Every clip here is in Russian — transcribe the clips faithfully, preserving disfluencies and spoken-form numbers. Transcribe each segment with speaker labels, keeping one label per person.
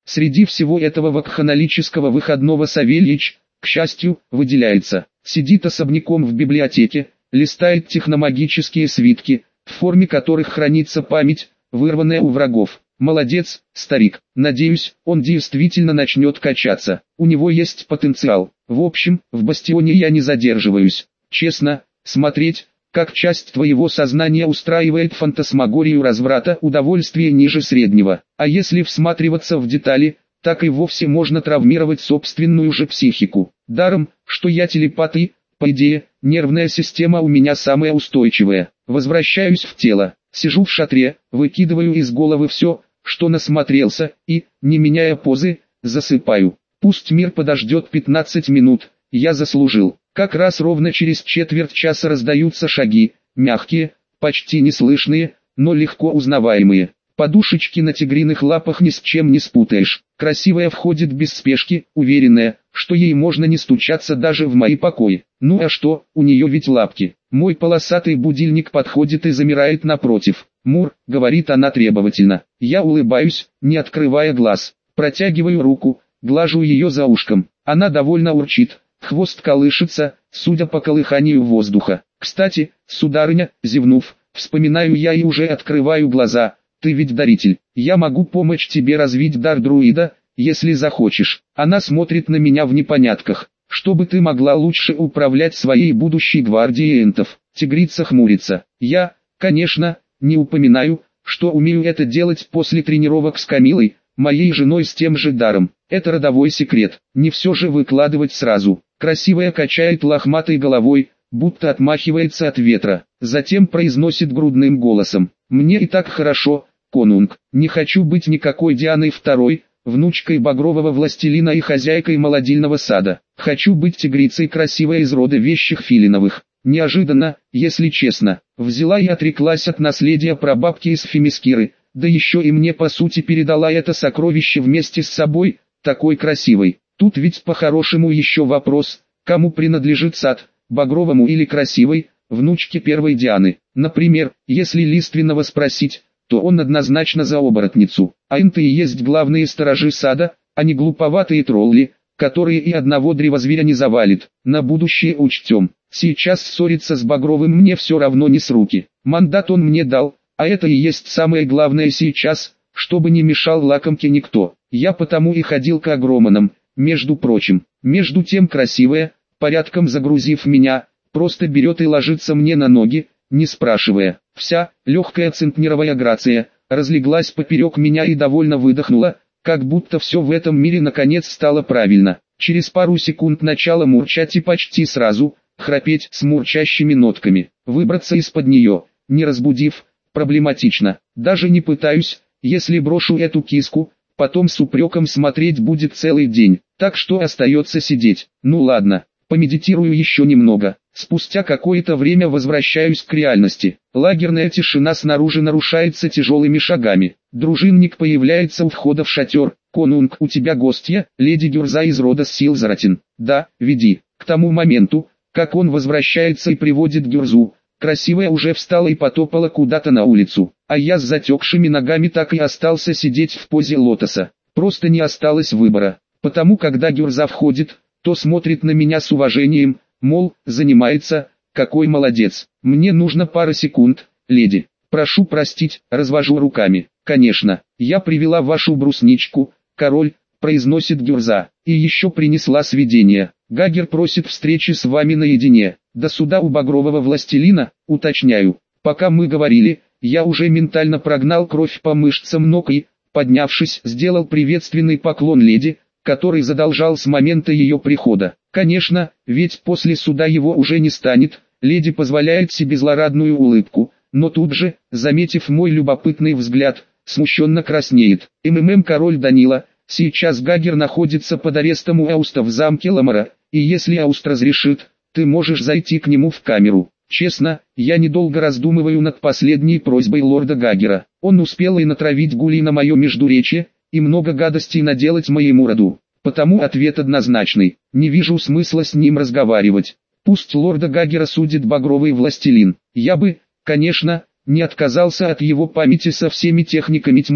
Speaker 1: Среди всего этого вакханалического выходного Савельич, к счастью, выделяется. Сидит особняком в библиотеке, листает техномагические свитки, в форме которых хранится память, вырванная у врагов. Молодец, старик. Надеюсь, он действительно начнет качаться. У него есть потенциал. В общем, в бастионе я не задерживаюсь. Честно, смотреть, как часть твоего сознания устраивает фантасмагорию разврата, удовольствие ниже среднего. А если всматриваться в детали, так и вовсе можно травмировать собственную же психику. Даром, что я телепат и, по идее, нервная система у меня самая устойчивая. Возвращаюсь в тело, сижу в шатре, выкидываю из головы все, что насмотрелся, и, не меняя позы, засыпаю. Пусть мир подождет пятнадцать минут, я заслужил. Как раз ровно через четверть часа раздаются шаги, мягкие, почти неслышные, но легко узнаваемые. Подушечки на тигриных лапах ни с чем не спутаешь. Красивая входит без спешки, уверенная, что ей можно не стучаться даже в мои покои. Ну а что, у нее ведь лапки. Мой полосатый будильник подходит и замирает напротив. «Мур», — говорит она требовательно. Я улыбаюсь, не открывая глаз. Протягиваю руку, глажу ее за ушком. Она довольно урчит. Хвост колышется, судя по колыханию воздуха. «Кстати, сударыня», зевнув, вспоминаю я и уже открываю глаза. «Ты ведь даритель. Я могу помочь тебе развить дар друида, если захочешь». Она смотрит на меня в непонятках. «Чтобы ты могла лучше управлять своей будущей гвардией энтов». Тигрица хмурится. Я, конечно, не упоминаю, что умею это делать после тренировок с Камилой, моей женой с тем же даром. Это родовой секрет. Не все же выкладывать сразу. Красивая качает лохматой головой, будто отмахивается от ветра. Затем произносит грудным голосом. «Мне и так хорошо, конунг. Не хочу быть никакой Дианой второй, внучкой багрового властелина и хозяйкой молодильного сада. Хочу быть тигрицей красивой из рода вещих филиновых». Неожиданно, если честно, взяла и отреклась от наследия прабабки из Фемискиры, да еще и мне по сути передала это сокровище вместе с собой, такой красивой. Тут ведь по-хорошему еще вопрос, кому принадлежит сад, багровому или красивой, внучке первой Дианы. Например, если Лиственного спросить, то он однозначно за оборотницу, а энты и есть главные сторожи сада, а не глуповатые тролли, которые и одного древозверя не завалит. На будущее учтем. Сейчас ссориться с Багровым мне все равно не с руки. Мандат он мне дал, а это и есть самое главное сейчас, чтобы не мешал лакомке никто. Я потому и ходил к агроманам, между прочим. Между тем красивая, порядком загрузив меня, просто берет и ложится мне на ноги, не спрашивая. Вся, легкая центнеровая грация, разлеглась поперек меня и довольно выдохнула, как будто все в этом мире наконец стало правильно. Через пару секунд начала мурчать и почти сразу, храпеть с мурчащими нотками. Выбраться из-под нее, не разбудив, проблематично. Даже не пытаюсь, если брошу эту киску, потом с упреком смотреть будет целый день. Так что остается сидеть. Ну ладно, помедитирую еще немного. Спустя какое-то время возвращаюсь к реальности. Лагерная тишина снаружи нарушается тяжелыми шагами. Дружинник появляется у входа в шатер. «Конунг, у тебя гостья, леди Гюрза из рода Силзаратин». «Да, веди». К тому моменту, как он возвращается и приводит Гюрзу, красивая уже встала и потопала куда-то на улицу, а я с затекшими ногами так и остался сидеть в позе лотоса. Просто не осталось выбора, потому когда Гюрза входит, то смотрит на меня с уважением, мол, занимается, какой молодец. Мне нужно пара секунд, леди. Прошу простить, развожу руками. Конечно, я привела вашу брусничку, король, произносит Гюрза, и еще принесла сведения. Гагер просит встречи с вами наедине. До суда у багрового властелина, уточняю. Пока мы говорили, я уже ментально прогнал кровь по мышцам ног и, поднявшись, сделал приветственный поклон леди, который задолжал с момента ее прихода. Конечно, ведь после суда его уже не станет, леди позволяет себе злорадную улыбку, но тут же, заметив мой любопытный взгляд, смущенно краснеет. МММ король Данила, сейчас Гагер находится под арестом у Ауста в замке Ламара, и если Ауст разрешит, ты можешь зайти к нему в камеру. Честно, я недолго раздумываю над последней просьбой лорда Гагера. Он успел и натравить гулей на мое междуречье, и много гадостей наделать моему роду. Потому ответ однозначный. Не вижу смысла с ним разговаривать. Пусть лорда Гагера судит багровый властелин. Я бы, конечно, не отказался от его памяти со всеми техниками тьмы,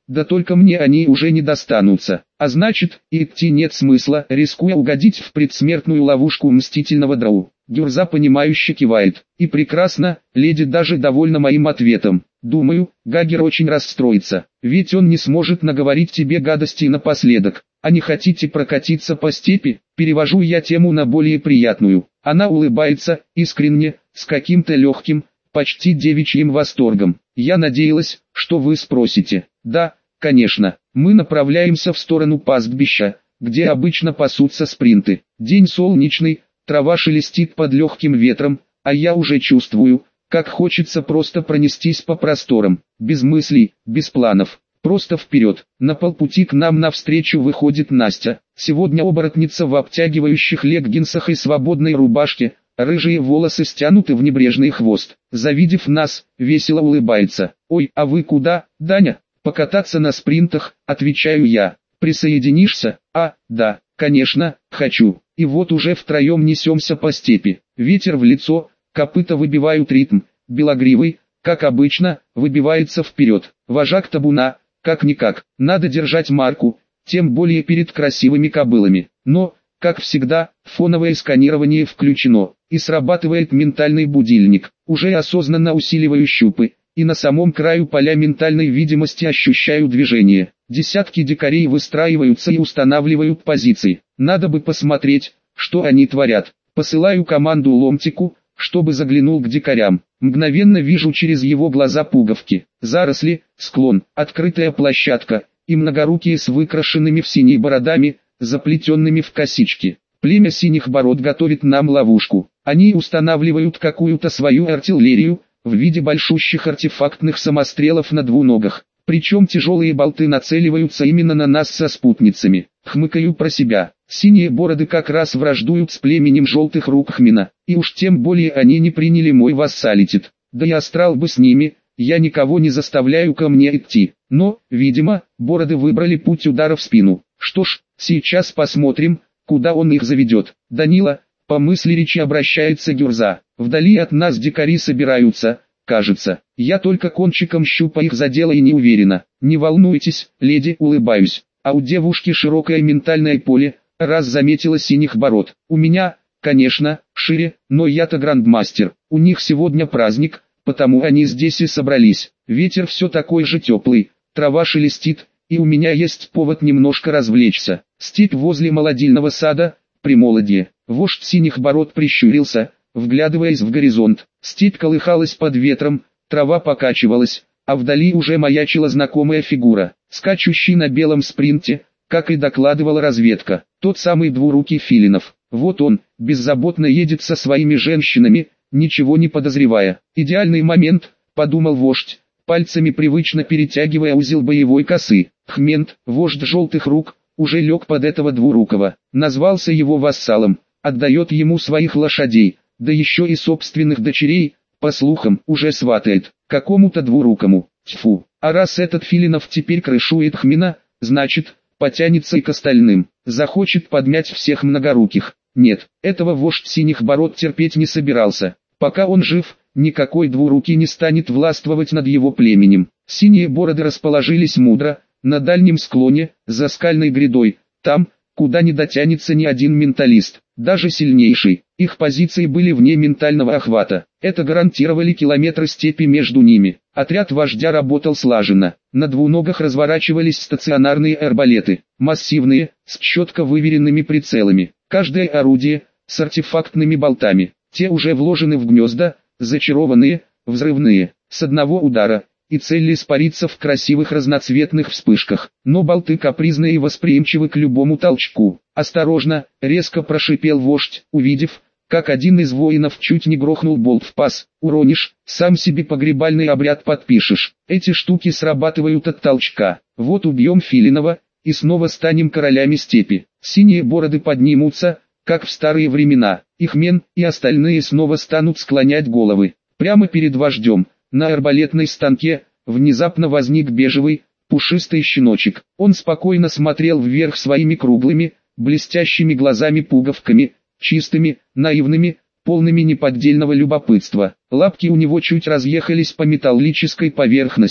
Speaker 1: да только мне они уже не достанутся. А значит, идти нет смысла, рискуя угодить в предсмертную ловушку мстительного Дроу. Гюрза понимающе кивает. И прекрасно, леди даже довольна моим ответом. Думаю, Гагер очень расстроится, ведь он не сможет наговорить тебе гадостей напоследок. А не хотите прокатиться по степи? Перевожу я тему на более приятную. Она улыбается, искренне, с каким-то легким, почти девичьим восторгом. Я надеялась, что вы спросите. Да, конечно, мы направляемся в сторону пастбища, где обычно пасутся спринты. День солнечный, трава шелестит под легким ветром, а я уже чувствую, как хочется просто пронестись по просторам, без мыслей, без планов. Просто вперед. На полпути к нам навстречу выходит Настя. Сегодня оборотница в обтягивающих леггинсах и свободной рубашке, рыжие волосы стянуты в небрежный хвост. Завидев нас, весело улыбается. «Ой, а вы куда, Даня?» «Покататься на спринтах», отвечаю я. «Присоединишься?» «А, да, конечно, хочу». И вот уже втроем несемся по степи. Ветер в лицо, копыта выбивают ритм. Белогривый, как обычно, выбивается вперед. Вожак табуна, как-никак, надо держать марку, тем более перед красивыми кобылами. Но, как всегда, фоновое сканирование включено, и срабатывает ментальный будильник, уже осознанно усиливаю щупы, и на самом краю поля ментальной видимости ощущаю движение. Десятки дикарей выстраиваются и устанавливают позиции. Надо бы посмотреть, что они творят. Посылаю команду Ломтику, чтобы заглянул к дикарям. Мгновенно вижу через его глаза пуговки, заросли, склон, открытая площадка, и многорукие с выкрашенными в синие бородами, заплетенными в косички. Племя синих бород готовит нам ловушку. Они устанавливают какую-то свою артиллерию, в виде большущих артефактных самострелов на двуногах. Причем тяжелые болты нацеливаются именно на нас со спутницами. Хмыкаю про себя. Синие бороды как раз враждуют с племенем желтых рук Хмина, и уж тем более они не приняли мой вассалитет. Да и астрал бы с ними, я никого не заставляю ко мне идти. Но, видимо, бороды выбрали путь удара в спину. Что ж, сейчас посмотрим, куда он их заведет. Данила, по мысли речи обращается Гюрза. Вдали от нас дикари собираются, кажется. Я только кончиком щупа их задела и не уверена. Не волнуйтесь, леди, улыбаюсь. А у девушки широкое ментальное поле, раз заметила синих бород. У меня, конечно, шире, но я-то грандмастер. У них сегодня праздник, потому они здесь и собрались. Ветер все такой же теплый, трава шелестит, и у меня есть повод немножко развлечься. Степь возле молодильного сада, Примолодье. Вождь синих бород прищурился, вглядываясь в горизонт. Степь колыхалась под ветром, трава покачивалась, а вдали уже маячила знакомая фигура, скачущий на белом спринте, как и докладывала разведка, тот самый двурукий Филинов. Вот он, беззаботно едет со своими женщинами, ничего не подозревая. Идеальный момент, подумал вождь, пальцами привычно перетягивая узел боевой косы. Хмент, вождь желтых рук, уже лег под этого двурукого, назвался его вассалом, отдает ему своих лошадей, да еще и собственных дочерей, по слухам, уже сватает, какому-то двурукому. Тьфу, а раз этот Филинов теперь крышует Хмина, значит, потянется и к остальным, захочет подмять всех многоруких. Нет, этого вождь синих бород терпеть не собирался. Пока он жив, никакой двурукий не станет властвовать над его племенем. Синие бороды расположились мудро, на дальнем склоне, за скальной грядой, там, куда не дотянется ни один менталист, даже сильнейший. Их позиции были вне ментального охвата. Это гарантировали километры степи между ними. Отряд вождя работал слаженно. На двуногах разворачивались стационарные арбалеты, массивные, с четко выверенными прицелами. Каждое орудие, с артефактными болтами. Те уже вложены в гнезда, зачарованные, взрывные. С одного удара, и цель испарится в красивых разноцветных вспышках. Но болты капризны и восприимчивы к любому толчку. «Осторожно!» — резко прошипел вождь, увидев, как один из воинов чуть не грохнул болт в паз. «Уронишь, сам себе погребальный обряд подпишешь. Эти штуки срабатывают от толчка. Вот убьем Филинова, и снова станем королями степи». Синие бороды поднимутся, как в старые времена. Их мен и остальные снова станут склонять головы. Прямо перед вождем, на арбалетной станке, внезапно возник бежевый, пушистый щеночек. Он спокойно смотрел вверх своими круглыми, блестящими глазами-пуговками, чистыми, наивными, полными неподдельного любопытства. Лапки у него чуть разъехались по металлической поверхности,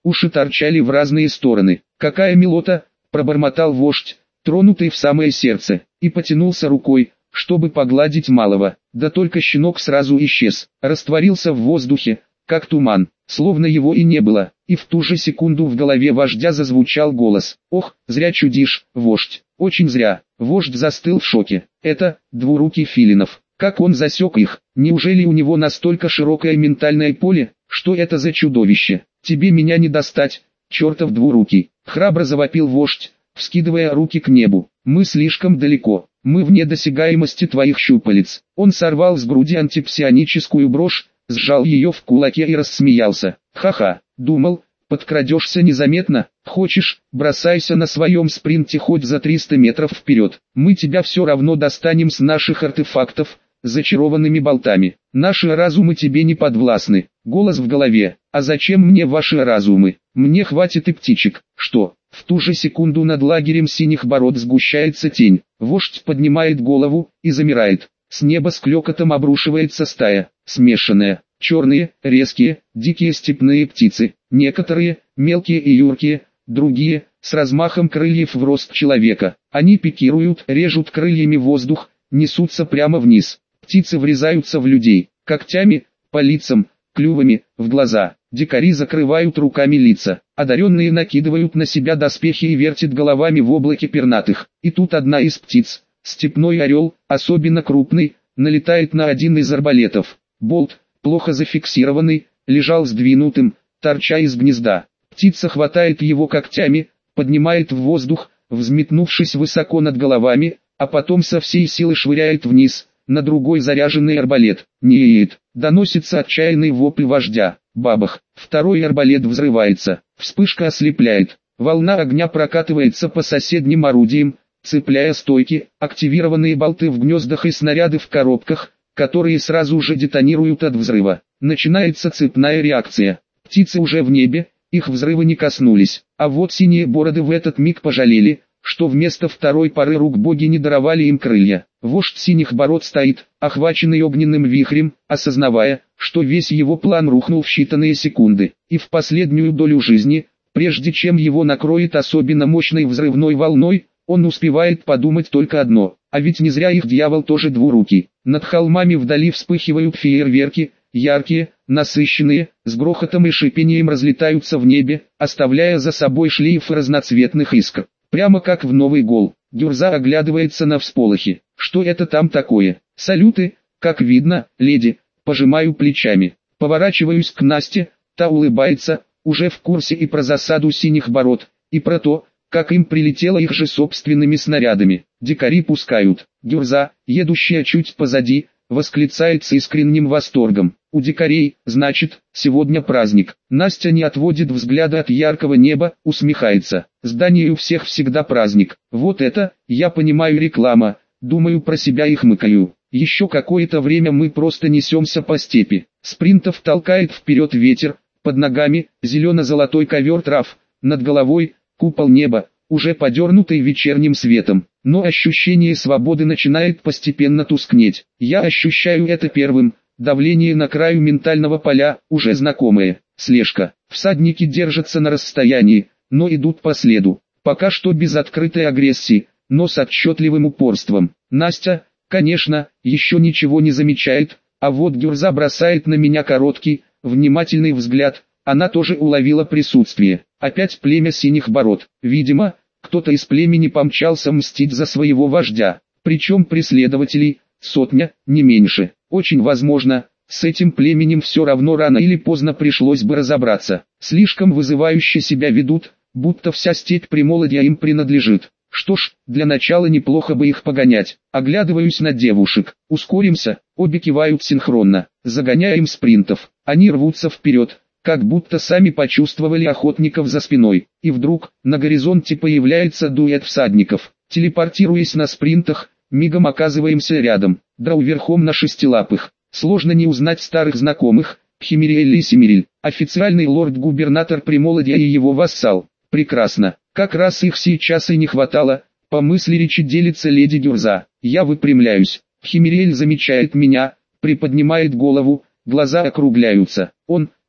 Speaker 1: уши торчали в разные стороны. «Какая милота!» – пробормотал вождь, тронутый в самое сердце, и потянулся рукой, чтобы погладить малого. Да только щенок сразу исчез, растворился в воздухе, как туман, словно его и не было, и в ту же секунду в голове вождя зазвучал голос: «Ох, зря чудишь, вождь, очень зря». Вождь застыл в шоке. Это двурукий Филинов. Как он засек их? Неужели у него настолько широкое ментальное поле? Что это за чудовище? Тебе меня не достать, чертов двурукий! Храбро завопил вождь, вскидывая руки к небу. Мы слишком далеко, мы вне досягаемости твоих щупалец. Он сорвал с груди антипсионическую брошь, сжал ее в кулаке и рассмеялся. Ха-ха, думал, подкрадешься незаметно? Хочешь, бросайся на своем спринте хоть за триста метров вперед. Мы тебя все равно достанем с наших артефактов, зачарованными болтами. Наши разумы тебе не подвластны. Голос в голове. А зачем мне ваши разумы? Мне хватит и птичек. Что? В ту же секунду над лагерем синих бород сгущается тень. Вождь поднимает голову и замирает. С неба с клёкотом обрушивается стая, смешанная. Черные, резкие, дикие степные птицы. Некоторые, мелкие и юркие, другие, с размахом крыльев в рост человека. Они пикируют, режут крыльями воздух, несутся прямо вниз. Птицы врезаются в людей, когтями, по лицам, клювами, в глаза. Дикари закрывают руками лица. Одаренные накидывают на себя доспехи и вертят головами в облаке пернатых. И тут одна из птиц, степной орел, особенно крупный, налетает на один из арбалетов. Болт, плохо зафиксированный, лежал сдвинутым, торча из гнезда. Птица хватает его когтями, поднимает в воздух, взметнувшись высоко над головами, а потом со всей силы швыряет вниз, на другой заряженный арбалет. Неет, доносится отчаянный вопль вождя. Бабах, второй арбалет взрывается, вспышка ослепляет, волна огня прокатывается по соседним орудиям, цепляя стойки, активированные болты в гнездах и снаряды в коробках, которые сразу же детонируют от взрыва. Начинается цепная реакция. Птицы уже в небе, их взрывы не коснулись, а вот синие бороды в этот миг пожалели, что вместо второй пары рук боги не даровали им крылья. Вождь синих бород стоит, охваченный огненным вихрем, осознавая, что весь его план рухнул в считанные секунды, и в последнюю долю жизни, прежде чем его накроет особенно мощной взрывной волной, он успевает подумать только одно: а ведь не зря их дьявол тоже двурукий. Над холмами вдали вспыхивают фейерверки, яркие, насыщенные, с грохотом и шипением разлетаются в небе, оставляя за собой шлейфы разноцветных искр. Прямо как в Новый гол. Гюрза оглядывается на всполохи. Что это там такое? Салюты, как видно, леди. Пожимаю плечами. Поворачиваюсь к Насте, та улыбается, уже в курсе и про засаду синих бород, и про то, как им прилетело их же собственными снарядами. Дикари пускают. Гюрза, едущая чуть позади, восклицает с искренним восторгом. У дикарей, значит, сегодня праздник. Настя не отводит взгляда от яркого неба, усмехается. Здание у всех всегда праздник. Вот это, я понимаю, реклама. Думаю про себя и хмыкаю. Еще какое-то время мы просто несемся по степи. Спринтов толкает вперед ветер, под ногами зелено-золотой ковер трав, над головой купол неба, уже подернутый вечерним светом. Но ощущение свободы начинает постепенно тускнеть. Я ощущаю это первым. Давление на краю ментального поля, уже знакомое. Слежка. Всадники держатся на расстоянии, но идут по следу. Пока что без открытой агрессии, но с отчетливым упорством. Настя, конечно, еще ничего не замечает, а вот Гюрза бросает на меня короткий, внимательный взгляд. Она тоже уловила присутствие. Опять племя синих бород. Видимо, кто-то из племени помчался мстить за своего вождя. Причем преследователей сотня, не меньше. Очень возможно, с этим племенем все равно рано или поздно пришлось бы разобраться. Слишком вызывающе себя ведут, будто вся степь Примолодья им принадлежит. Что ж, для начала неплохо бы их погонять. Оглядываюсь на девушек. Ускоримся, обе кивают синхронно. Загоняем спринтов. Они рвутся вперед, как будто сами почувствовали охотников за спиной. И вдруг, на горизонте появляется дуэт всадников. Телепортируясь на спринтах, мигом оказываемся рядом. Драу верхом на шестилапых. Сложно не узнать старых знакомых. Химириэль и Симириль, официальный лорд-губернатор Примолодья и его вассал. Прекрасно. Как раз их сейчас и не хватало. По мысли речи делится леди Гюрза. Я выпрямляюсь. Химириэль замечает меня, приподнимает голову, глаза округляются. Он,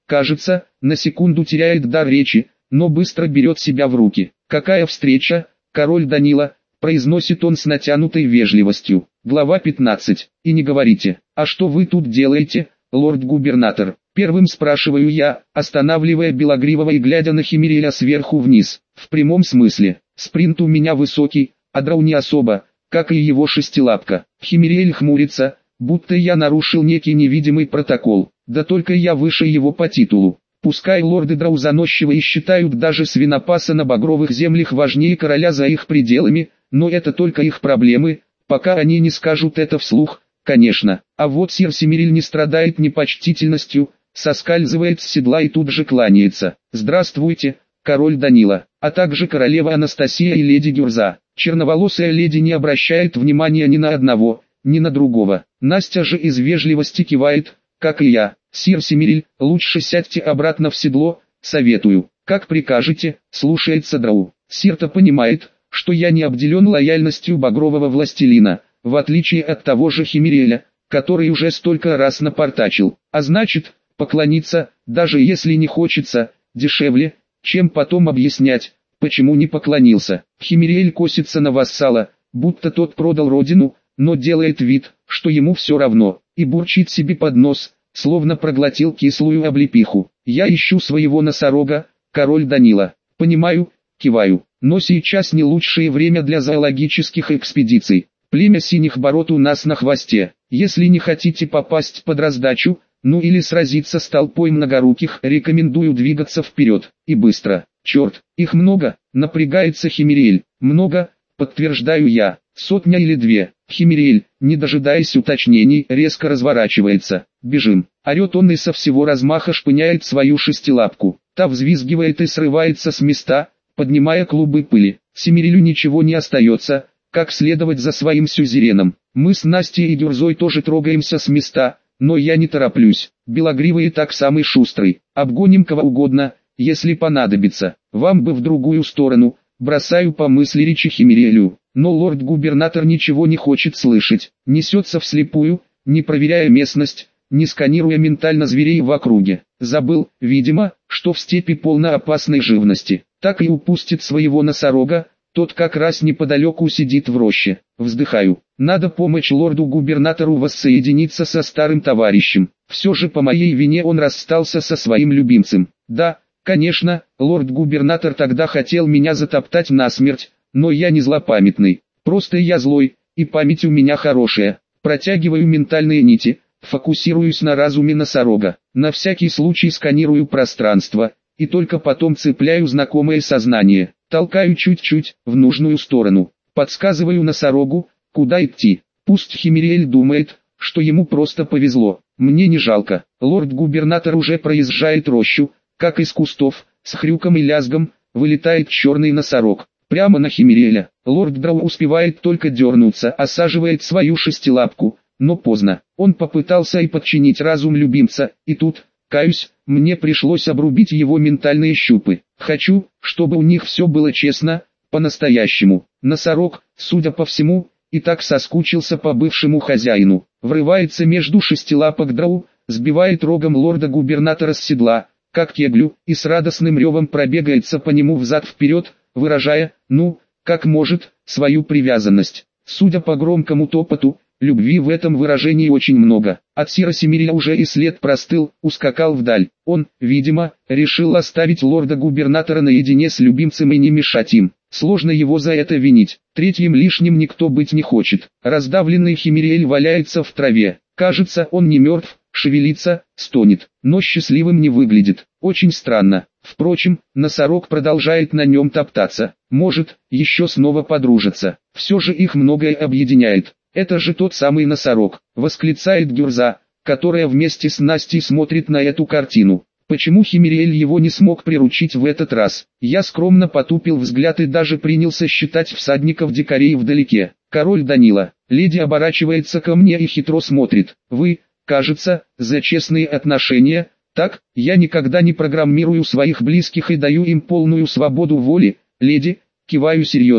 Speaker 1: Кажется, на секунду теряет дар речи, но быстро берет себя в руки. «Какая встреча, король Данила?» – произносит он с натянутой вежливостью. Глава пятнадцать. «И не говорите, а что вы тут делаете, лорд-губернатор?» Первым спрашиваю я, останавливая Белогривого и глядя на Химириэля сверху вниз. В прямом смысле, спринт у меня высокий, а драу не особо, как и его шестилапка. Химириэль хмурится, будто я нарушил некий невидимый протокол. Да только я выше его по титулу. Пускай лорды драу заносчивы и считают даже свинопаса на багровых землях важнее короля за их пределами, но это только их проблемы, пока они не скажут это вслух, конечно. А вот сир Семириль не страдает непочтительностью, соскальзывает с седла и тут же кланяется. «Здравствуйте, король Данила, а также королева Анастасия и леди Гюрза». Черноволосая леди не обращает внимания ни на одного, ни на другого. Настя же из вежливости кивает, как и я. «Сир Семириль, лучше сядьте обратно в седло, советую». «Как прикажете», слушается драу. Сир-то понимает, что я не обделен лояльностью багрового властелина, в отличие от того же Химириэля, который уже столько раз напортачил. А значит, поклониться, даже если не хочется, дешевле, чем потом объяснять, почему не поклонился. Химириэль косится на вассала, будто тот продал родину, но делает вид, что ему все равно, и бурчит себе под нос, словно проглотил кислую облепиху. «Я ищу своего носорога, король Данила». «Понимаю», киваю, «но сейчас не лучшее время для зоологических экспедиций. Племя синих бород у нас на хвосте. Если не хотите попасть под раздачу, ну или сразиться с толпой многоруких, рекомендую двигаться вперед, и быстро». «Черт, их много», напрягается Химириэль. «Много», подтверждаю я, «сотня или две». Химириэль, не дожидаясь уточнений, резко разворачивается. «Бежим!» Орет он и со всего размаха шпыняет свою шестилапку. Та взвизгивает и срывается с места, поднимая клубы пыли. Семирилю ничего не остается, как следовать за своим сюзереном. Мы с Настей и Гюрзой тоже трогаемся с места, но я не тороплюсь. Белогривый и так самый шустрый. Обгоним кого угодно, если понадобится. Вам бы в другую сторону, бросаю по мысли речи Химириэлю. Но лорд-губернатор ничего не хочет слышать. Несется вслепую, не проверяя местность, не сканируя ментально зверей в округе. Забыл, видимо, что в степи полно опасной живности. Так и упустит своего носорога, тот как раз неподалеку сидит в роще. Вздыхаю. Надо помочь лорду-губернатору воссоединиться со старым товарищем. Все же по моей вине он расстался со своим любимцем. Да, конечно, лорд-губернатор тогда хотел меня затоптать насмерть, но я не злопамятный. Просто я злой, и память у меня хорошая. Протягиваю ментальные нити, фокусируюсь на разуме носорога. На всякий случай сканирую пространство, и только потом цепляю знакомое сознание. Толкаю чуть-чуть, в нужную сторону. Подсказываю носорогу, куда идти. Пусть Химириэль думает, что ему просто повезло. Мне не жалко. Лорд-губернатор уже проезжает рощу, как из кустов, с хрюком и лязгом, вылетает черный носорог. Прямо на Химириэля. Лорд Драу успевает только дернуться, осаживает свою шестилапку, но поздно. Он попытался и подчинить разум любимца, и тут, каюсь, мне пришлось обрубить его ментальные щупы. Хочу, чтобы у них все было честно, по-настоящему. Носорог, судя по всему, и так соскучился по бывшему хозяину. Врывается между шестилапок Драу, сбивает рогом лорда-губернатора с седла, как кеглю, и с радостным ревом пробегается по нему взад-вперед, выражая, ну, как может, свою привязанность. Судя по громкому топоту, любви в этом выражении очень много. От сира Семириля уже и след простыл, ускакал вдаль. Он, видимо, решил оставить лорда-губернатора наедине с любимцем и не мешать им. Сложно его за это винить. Третьим лишним никто быть не хочет. Раздавленный Химириэль валяется в траве. Кажется, он не мертв, шевелится, стонет, но счастливым не выглядит. Очень странно. Впрочем, носорог продолжает на нем топтаться. Может, еще снова подружатся. Все же их многое объединяет. «Это же тот самый носорог», — восклицает Гюрза, которая вместе с Настей смотрит на эту картину. Почему Химириэль его не смог приручить в этот раз? Я скромно потупил взгляд и даже принялся считать всадников-дикарей вдалеке. Король Данила. Леди оборачивается ко мне и хитро смотрит. «Вы, кажется, за честные отношения, так? Я никогда не программирую своих близких и даю им полную свободу воли, леди». Киваю серьезно.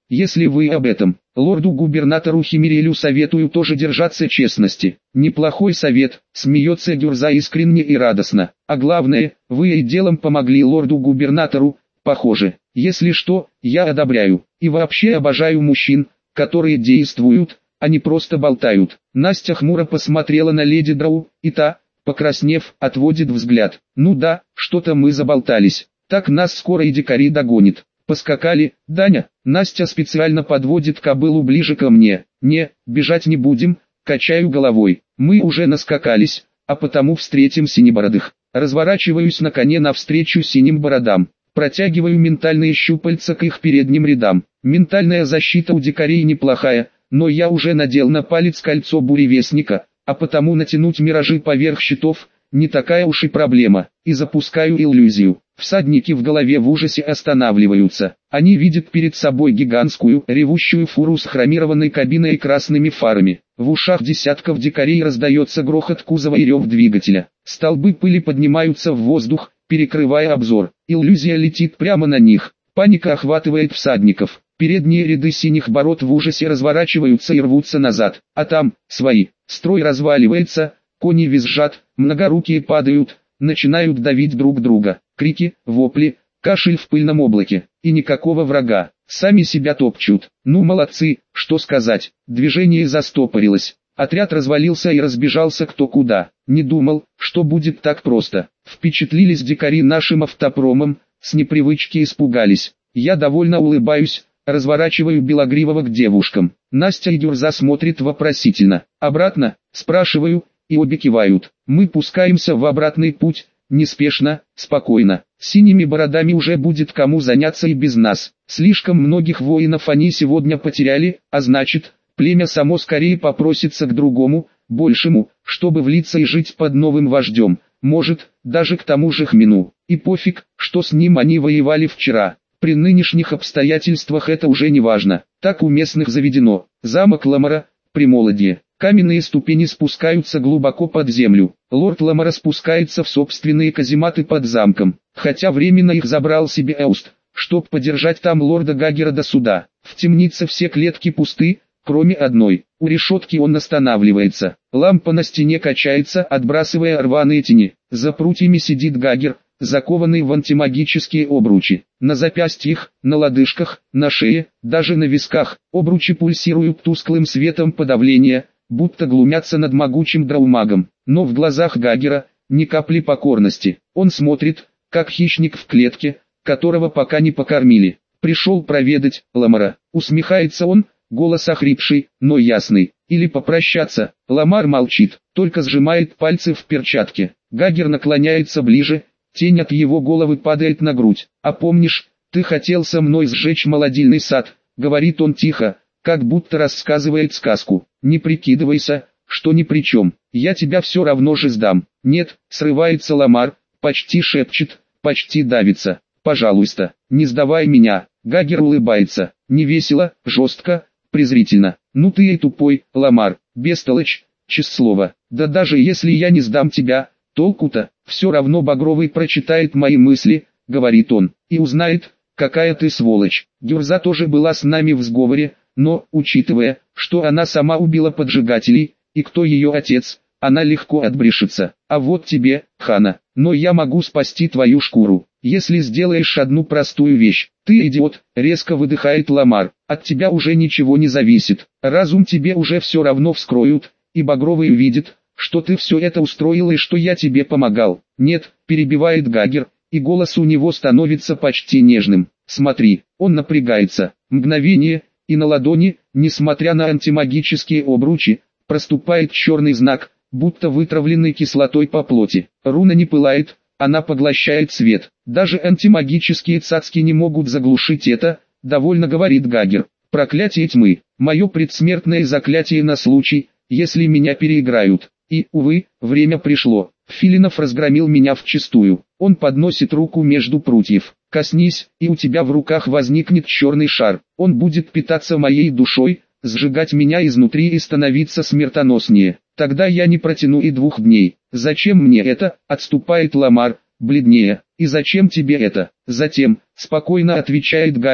Speaker 1: если вы об этом. Лорду-губернатору Химирелю советую тоже держаться честности. Неплохой совет, смеется Гюрза искренне и радостно. А главное, вы и делом помогли лорду-губернатору, похоже. Если что, я одобряю. И вообще обожаю мужчин, которые действуют, а не просто болтают. Настя хмуро посмотрела на леди Драу, и та, покраснев, отводит взгляд. Ну да, что-то мы заболтались. Так нас скоро и дикари догонит. Поскакали, Даня. Настя специально подводит кобылу ближе ко мне. Не, бежать не будем, качаю головой. Мы уже наскакались, а потому встретим синебородых. Разворачиваюсь на коне навстречу синим бородам. Протягиваю ментальные щупальца к их передним рядам. Ментальная защита у дикарей неплохая, но я уже надел на палец кольцо буревестника, а потому натянуть миражи поверх щитов не такая уж и проблема. И запускаю иллюзию. Всадники в голове в ужасе останавливаются. Они видят перед собой гигантскую, ревущую фуру с хромированной кабиной и красными фарами. В ушах десятков дикарей раздается грохот кузова и рев двигателя. Столбы пыли поднимаются в воздух, перекрывая обзор. Иллюзия летит прямо на них. Паника охватывает всадников. Передние ряды синих бород в ужасе разворачиваются и рвутся назад. А там, свои. Строй разваливается, кони визжат, многорукие падают, начинают давить друг друга. Крики, вопли, кашель в пыльном облаке. И никакого врага. Сами себя топчут. Ну молодцы, что сказать. Движение застопорилось. Отряд развалился и разбежался кто куда. Не думал, что будет так просто. Впечатлились дикари нашим автопромом, с непривычки испугались. Я довольно улыбаюсь, разворачиваю Белогривого к девушкам. Настя и Гюрза смотрят вопросительно. Обратно, спрашиваю, и обе кивают. Мы пускаемся в обратный путь, неспешно, спокойно. Синими бородами уже будет кому заняться и без нас. Слишком многих воинов они сегодня потеряли, а значит, племя само скорее попросится к другому, большему, чтобы влиться и жить под новым вождем. Может, даже к тому же Хмину. И пофиг, что с ним они воевали вчера. При нынешних обстоятельствах это уже не важно. Так у местных заведено. Замок Ламара, Примолодье. Каменные ступени спускаются глубоко под землю. Лорд Ламара спускается в собственные казематы под замком. Хотя временно их забрал себе Эуст, чтоб подержать там лорда Гагера до суда. В темнице все клетки пусты, кроме одной. У решетки он останавливается. Лампа на стене качается, отбрасывая рваные тени. За прутьями сидит Гагер, закованный в антимагические обручи. На запястьях, на лодыжках, на шее, даже на висках, обручи пульсируют тусклым светом подавления, будто глумятся над могучим драумагом. Но в глазах Гагера ни капли покорности. Он смотрит, как хищник в клетке, которого пока не покормили. Пришел проведать Ламара. Усмехается он, голос охрипший, но ясный. Или попрощаться. Ламар молчит, только сжимает пальцы в перчатке. Гагер наклоняется ближе. Тень от его головы падает на грудь. «А помнишь, ты хотел со мной сжечь молодильный сад?» — говорит он тихо, как будто рассказывает сказку. «Не прикидывайся, что ни при чем. Я тебя все равно же сдам». «Нет», — срывается Ламар, почти шепчет, почти давится. «Пожалуйста, не сдавай меня». Гагер улыбается, невесело, жестко, презрительно. «Ну ты и тупой, Ламар, бестолочь, честное слово. Да даже если я не сдам тебя, толку-то, все равно Багровый прочитает мои мысли», — говорит он, — «и узнает, какая ты сволочь». Гюрза тоже была с нами в сговоре, но, учитывая, что она сама убила поджигателей, и кто ее отец, она легко отбрешется. А вот тебе, Хана, но я могу спасти твою шкуру, если сделаешь одну простую вещь. Ты идиот, резко выдыхает Ламар, от тебя уже ничего не зависит, разум тебе уже все равно вскроют, и Багровый увидит, что ты все это устроил и что я тебе помогал. Нет, перебивает Гагер, и голос у него становится почти нежным. Смотри, он напрягается. Мгновение, и на ладони, несмотря на антимагические обручи, проступает черный знак, будто вытравленный кислотой по плоти. Руна не пылает, она поглощает свет. Даже антимагические цацки не могут заглушить это, довольно говорит Гагер. Проклятие тьмы, мое предсмертное заклятие на случай, если меня переиграют. И, увы, время пришло. Филинов разгромил меня вчистую. Он подносит руку между прутьев. Коснись, и у тебя в руках возникнет черный шар. Он будет питаться моей душой, сжигать меня изнутри и становиться смертоноснее. Тогда я не протяну и двух дней. Зачем мне это? Отступает Ламар, бледнее. И зачем тебе это? Затем, спокойно отвечает Гагер,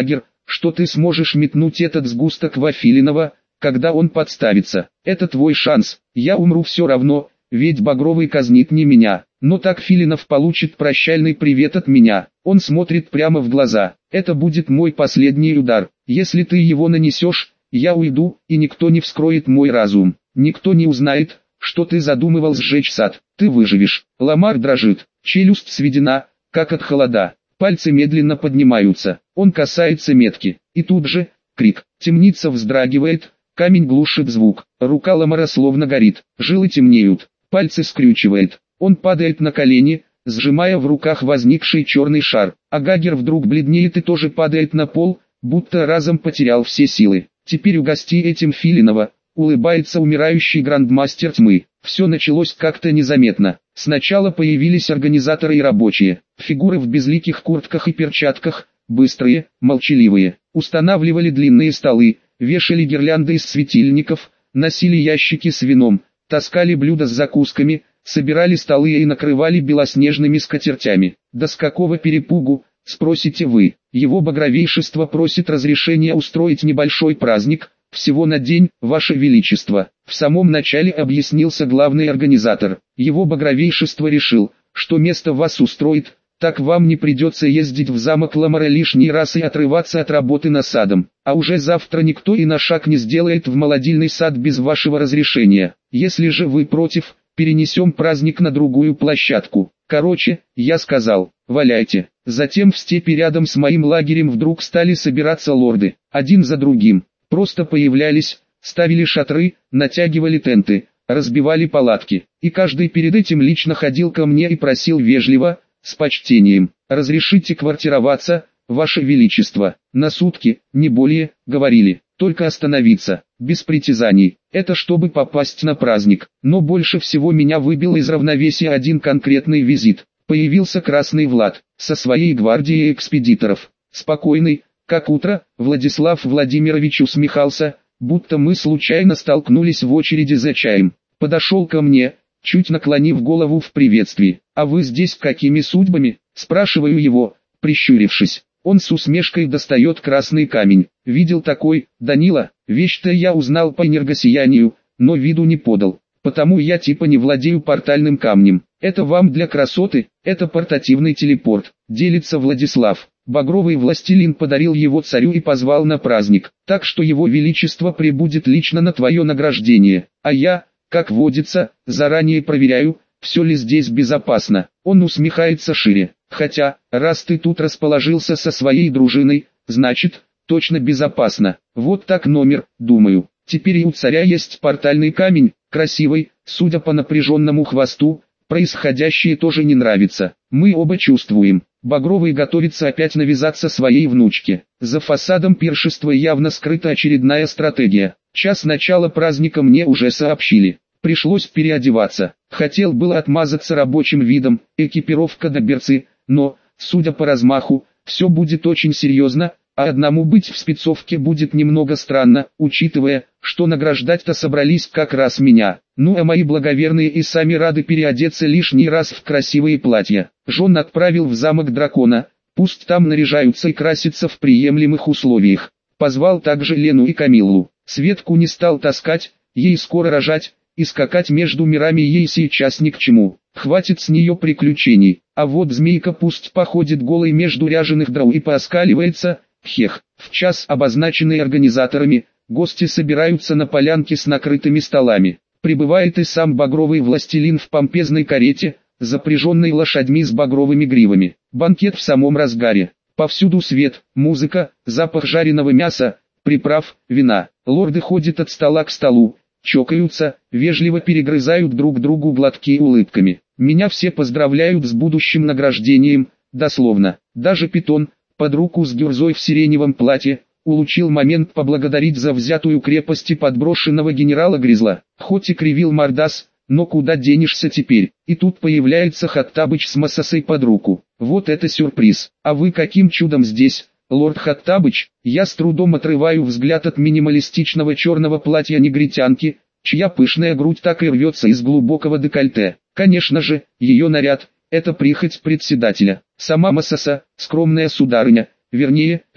Speaker 1: что ты сможешь метнуть этот сгусток в Афилинова, когда он подставится. Это твой шанс, я умру все равно, ведь Багровый казнит не меня. Но так Филинов получит прощальный привет от меня. Он смотрит прямо в глаза. Это будет мой последний удар. Если ты его нанесешь, я уйду, и никто не вскроет мой разум. Никто не узнает, что ты задумывал сжечь сад. Ты выживешь. Ламар дрожит, челюсть сведена, как от холода. Пальцы медленно поднимаются. Он касается метки. И тут же, крик. Темница вздрагивает, камень глушит звук. Рука Ламара словно горит. Жилы темнеют. Пальцы скрючивает. Он падает на колени, сжимая в руках возникший черный шар. А Гагер вдруг бледнеет и тоже падает на пол, будто разом потерял все силы. Теперь угости этим Филинова, улыбается умирающий грандмастер тьмы. Все началось как-то незаметно. Сначала появились организаторы и рабочие. Фигуры в безликих куртках и перчатках, быстрые, молчаливые. Устанавливали длинные столы, вешали гирлянды из светильников, носили ящики с вином, таскали блюда с закусками, собирали столы и накрывали белоснежными скатертями. Да с какого перепугу, спросите вы? Его багровейшество просит разрешения устроить небольшой праздник, всего на день, ваше величество. В самом начале объяснился главный организатор. Его багровейшество решил, что место вас устроит, так вам не придется ездить в замок Ламара лишний раз и отрываться от работы над садом. А уже завтра никто и на шаг не сделает в молодильный сад без вашего разрешения. Если же вы против, перенесем праздник на другую площадку. Короче, я сказал, валяйте. Затем в степи рядом с моим лагерем вдруг стали собираться лорды, один за другим. Просто появлялись, ставили шатры, натягивали тенты, разбивали палатки. И каждый перед этим лично ходил ко мне и просил вежливо, с почтением: «Разрешите квартироваться, ваше величество, на сутки, не более», говорили, «только остановиться, без притязаний». Это чтобы попасть на праздник. Но больше всего меня выбил из равновесия один конкретный визит. Появился Красный Влад, со своей гвардией экспедиторов. Спокойный, как утро, Владислав Владимирович усмехался, будто мы случайно столкнулись в очереди за чаем. Подошел ко мне, чуть наклонив голову в приветствии. «А вы здесь какими судьбами?» – спрашиваю его, прищурившись. Он с усмешкой достает красный камень. «Видел такой, Данила? Вещь-то я узнал по энергосиянию, но виду не подал. Потому я типа не владею портальным камнем. Это вам для красоты, это портативный телепорт», – делится Владислав. Багровый властелин подарил его царю и позвал на праздник, так что его величество прибудет лично на твое награждение. А я, как водится, заранее проверяю, все ли здесь безопасно. Он усмехается шире. Хотя, раз ты тут расположился со своей дружиной, значит, точно безопасно. Вот так номер, думаю. Теперь и у царя есть портальный камень, красивый, судя по напряженному хвосту, происходящее тоже не нравится. Мы оба чувствуем. Багровый готовится опять навязаться своей внучке. За фасадом пиршества явно скрыта очередная стратегия. Час начала праздника мне уже сообщили. Пришлось переодеваться. Хотел было отмазаться рабочим видом, экипировка до берцы, но, судя по размаху, все будет очень серьезно, а одному быть в спецовке будет немного странно, учитывая, что награждать-то собрались как раз меня. Ну а мои благоверные и сами рады переодеться лишний раз в красивые платья. Жон отправил в замок дракона, пусть там наряжаются и красятся в приемлемых условиях. Позвал также Лену и Камиллу. Светку не стал таскать, ей скоро рожать, и скакать между мирами ей сейчас ни к чему. Хватит с нее приключений. А вот змейка пусть походит голой между ряженых дров и пооскаливается. Хех. В час, обозначенный организаторами, гости собираются на полянке с накрытыми столами. Прибывает и сам багровый властелин в помпезной карете, запряженной лошадьми с багровыми гривами. Банкет в самом разгаре. Повсюду свет, музыка, запах жареного мяса, приправ, вина. Лорды ходят от стола к столу, чокаются, вежливо перегрызают друг другу глотки улыбками. Меня все поздравляют с будущим награждением, дословно. Даже Питон, под руку с Гюрзой в сиреневом платье, улучил момент поблагодарить за взятую крепость и подброшенного генерала Гризла. Хоть и кривил мордас, но куда денешься теперь? И тут появляется Хаттабыч с Массасой под руку. Вот это сюрприз. А вы каким чудом здесь, лорд Хаттабыч? Я с трудом отрываю взгляд от минималистичного черного платья негритянки, чья пышная грудь так и рвется из глубокого декольте. Конечно же, ее наряд – это прихоть председателя. Сама Массаса, скромная сударыня, вернее, леди.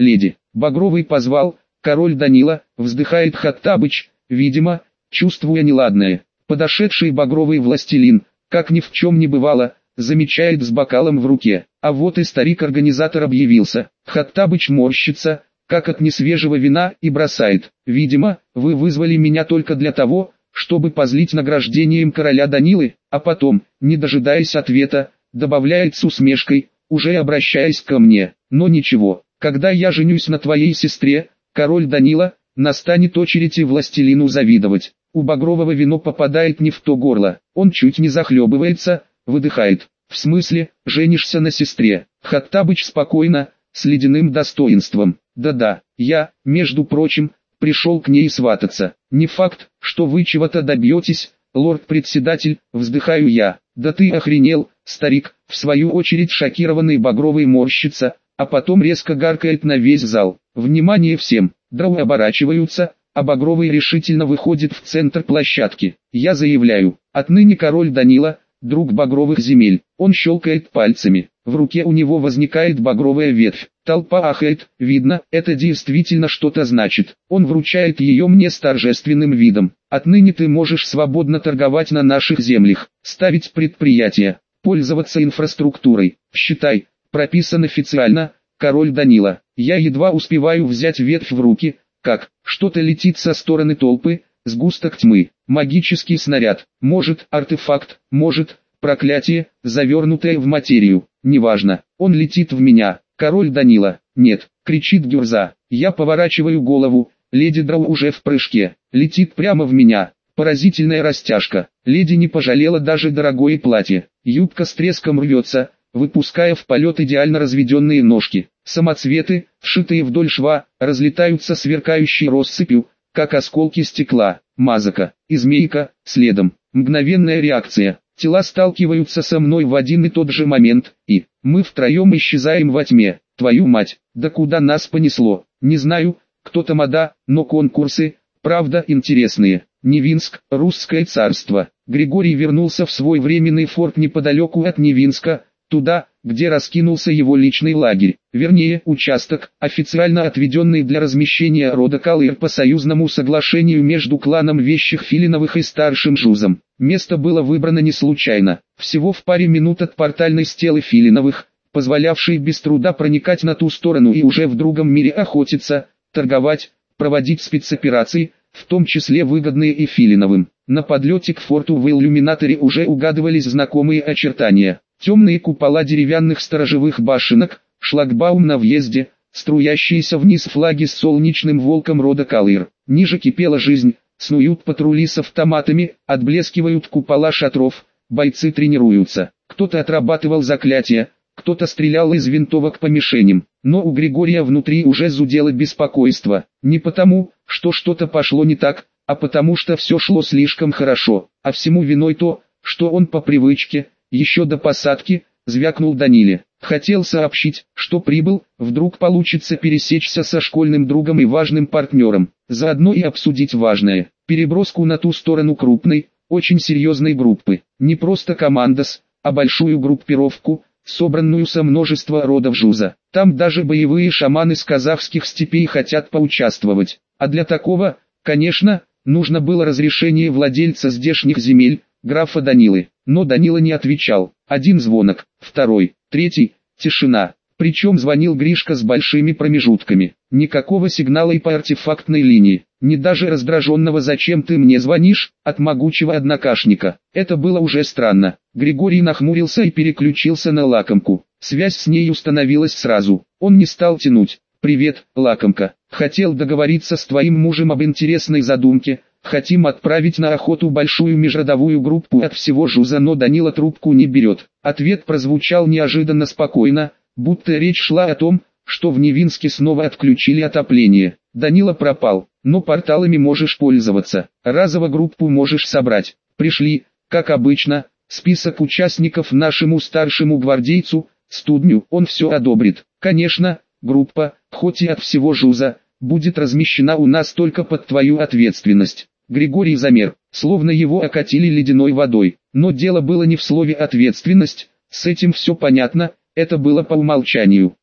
Speaker 1: Багровый позвал, король Данила, вздыхает Хоттабыч, видимо, чувствуя неладное. Подошедший Багровый властелин, как ни в чем не бывало, замечает с бокалом в руке. А вот и старик-организатор объявился. Хоттабыч морщится, как от несвежего вина, и бросает: «Видимо, вы вызвали меня только для того, чтобы позлить награждением короля Данилы», а потом, не дожидаясь ответа, добавляет с усмешкой, уже обращаясь ко мне: «Но ничего, когда я женюсь на твоей сестре, король Данила, настанет очередь и властелину завидовать». У Багрового вино попадает не в то горло, он чуть не захлебывается, выдыхает: «В смысле, женишься на сестре?» Хоттабыч спокойно, с ледяным достоинством: «Да-да, я, между прочим, пришел к ней свататься. Не факт, что вы чего-то добьетесь, лорд-председатель», вздыхаю я. «Да ты охренел, старик», в свою очередь шокированный Багровый морщится, а потом резко гаркает на весь зал: «Внимание всем!» Драу оборачиваются, а Багровый решительно выходит в центр площадки. Я заявляю: «Отныне король Данила, друг багровых земель». Он щелкает пальцами, в руке у него возникает багровая ветвь. Толпа ахает, видно, это действительно что-то значит. Он вручает ее мне с торжественным видом: «Отныне ты можешь свободно торговать на наших землях, ставить предприятия, пользоваться инфраструктурой. Считай, прописан официально, король Данила». Я едва успеваю взять ветвь в руки, как что-то летит со стороны толпы, сгусток тьмы, магический снаряд, может артефакт, может проклятие, завернутое в материю, неважно, он летит в меня. «Король Данила, нет!» — кричит Гюрза. Я поворачиваю голову, леди Драу уже в прыжке, летит прямо в меня. Поразительная растяжка, леди не пожалела даже дорогое платье, юбка с треском рвется, выпуская в полет идеально разведенные ножки. Самоцветы, вшитые вдоль шва, разлетаются сверкающей россыпью, как осколки стекла. Мазака и змейка, следом. Мгновенная реакция. Тела сталкиваются со мной в один и тот же момент, и мы втроем исчезаем во тьме. Твою мать, да куда нас понесло? Не знаю, кто тамада, но конкурсы, правда, интересные. Невинск, русское царство. Григорий вернулся в свой временный форт неподалеку от Невинска, туда, где раскинулся его личный лагерь, вернее, участок, официально отведенный для размещения рода Калыр по союзному соглашению между кланом Вещих Филиновых и старшим Жузом. Место было выбрано не случайно, всего в паре минут от портальной стелы Филиновых, позволявшей без труда проникать на ту сторону и уже в другом мире охотиться, торговать, проводить спецоперации, в том числе выгодные и Филиновым. На подлете к форту в иллюминаторе уже угадывались знакомые очертания. Темные купола деревянных сторожевых башенок, шлагбаум на въезде, струящиеся вниз флаги с солнечным волком рода Калыр. Ниже кипела жизнь, снуют патрули с автоматами, отблескивают купола шатров, бойцы тренируются. Кто-то отрабатывал заклятия, кто-то стрелял из винтовок по мишеням. Но у Григория внутри уже зудело беспокойство. Не потому, что что-то пошло не так, а потому что все шло слишком хорошо. А всему виной то, что он по привычке, еще до посадки, звякнул Даниле. Хотел сообщить, что прибыл, вдруг получится пересечься со школьным другом и важным партнером, заодно и обсудить важное. Переброску на ту сторону крупной, очень серьезной группы. Не просто командос, а большую группировку, собранную со множества родов Жуза. Там даже боевые шаманы с казахских степей хотят поучаствовать. А для такого, конечно, нужно было разрешение владельца здешних земель, графа Данилы. Но Данила не отвечал. Один звонок, второй, третий, тишина. Причем звонил Гришка с большими промежутками. Никакого сигнала и по артефактной линии. Ни даже раздраженного «зачем ты мне звонишь» от могучего однокашника. Это было уже странно. Григорий нахмурился и переключился на лакомку. Связь с ней установилась сразу. Он не стал тянуть. «Привет, лакомка. Хотел договориться с твоим мужем об интересной задумке. Хотим отправить на охоту большую межродовую группу от всего Жуза, но Данила трубку не берет». Ответ прозвучал неожиданно спокойно, будто речь шла о том, что в Невинске снова отключили отопление. «Данила пропал, но порталами можешь пользоваться, разово группу можешь собрать. Пришли, как обычно, список участников нашему старшему гвардейцу, Студню, он все одобрит. Конечно, группа, хоть и от всего Жуза, будет размещена у нас только под твою ответственность». Григорий замер, словно его окатили ледяной водой. Но дело было не в слове «ответственность», с этим все понятно, это было по умолчанию.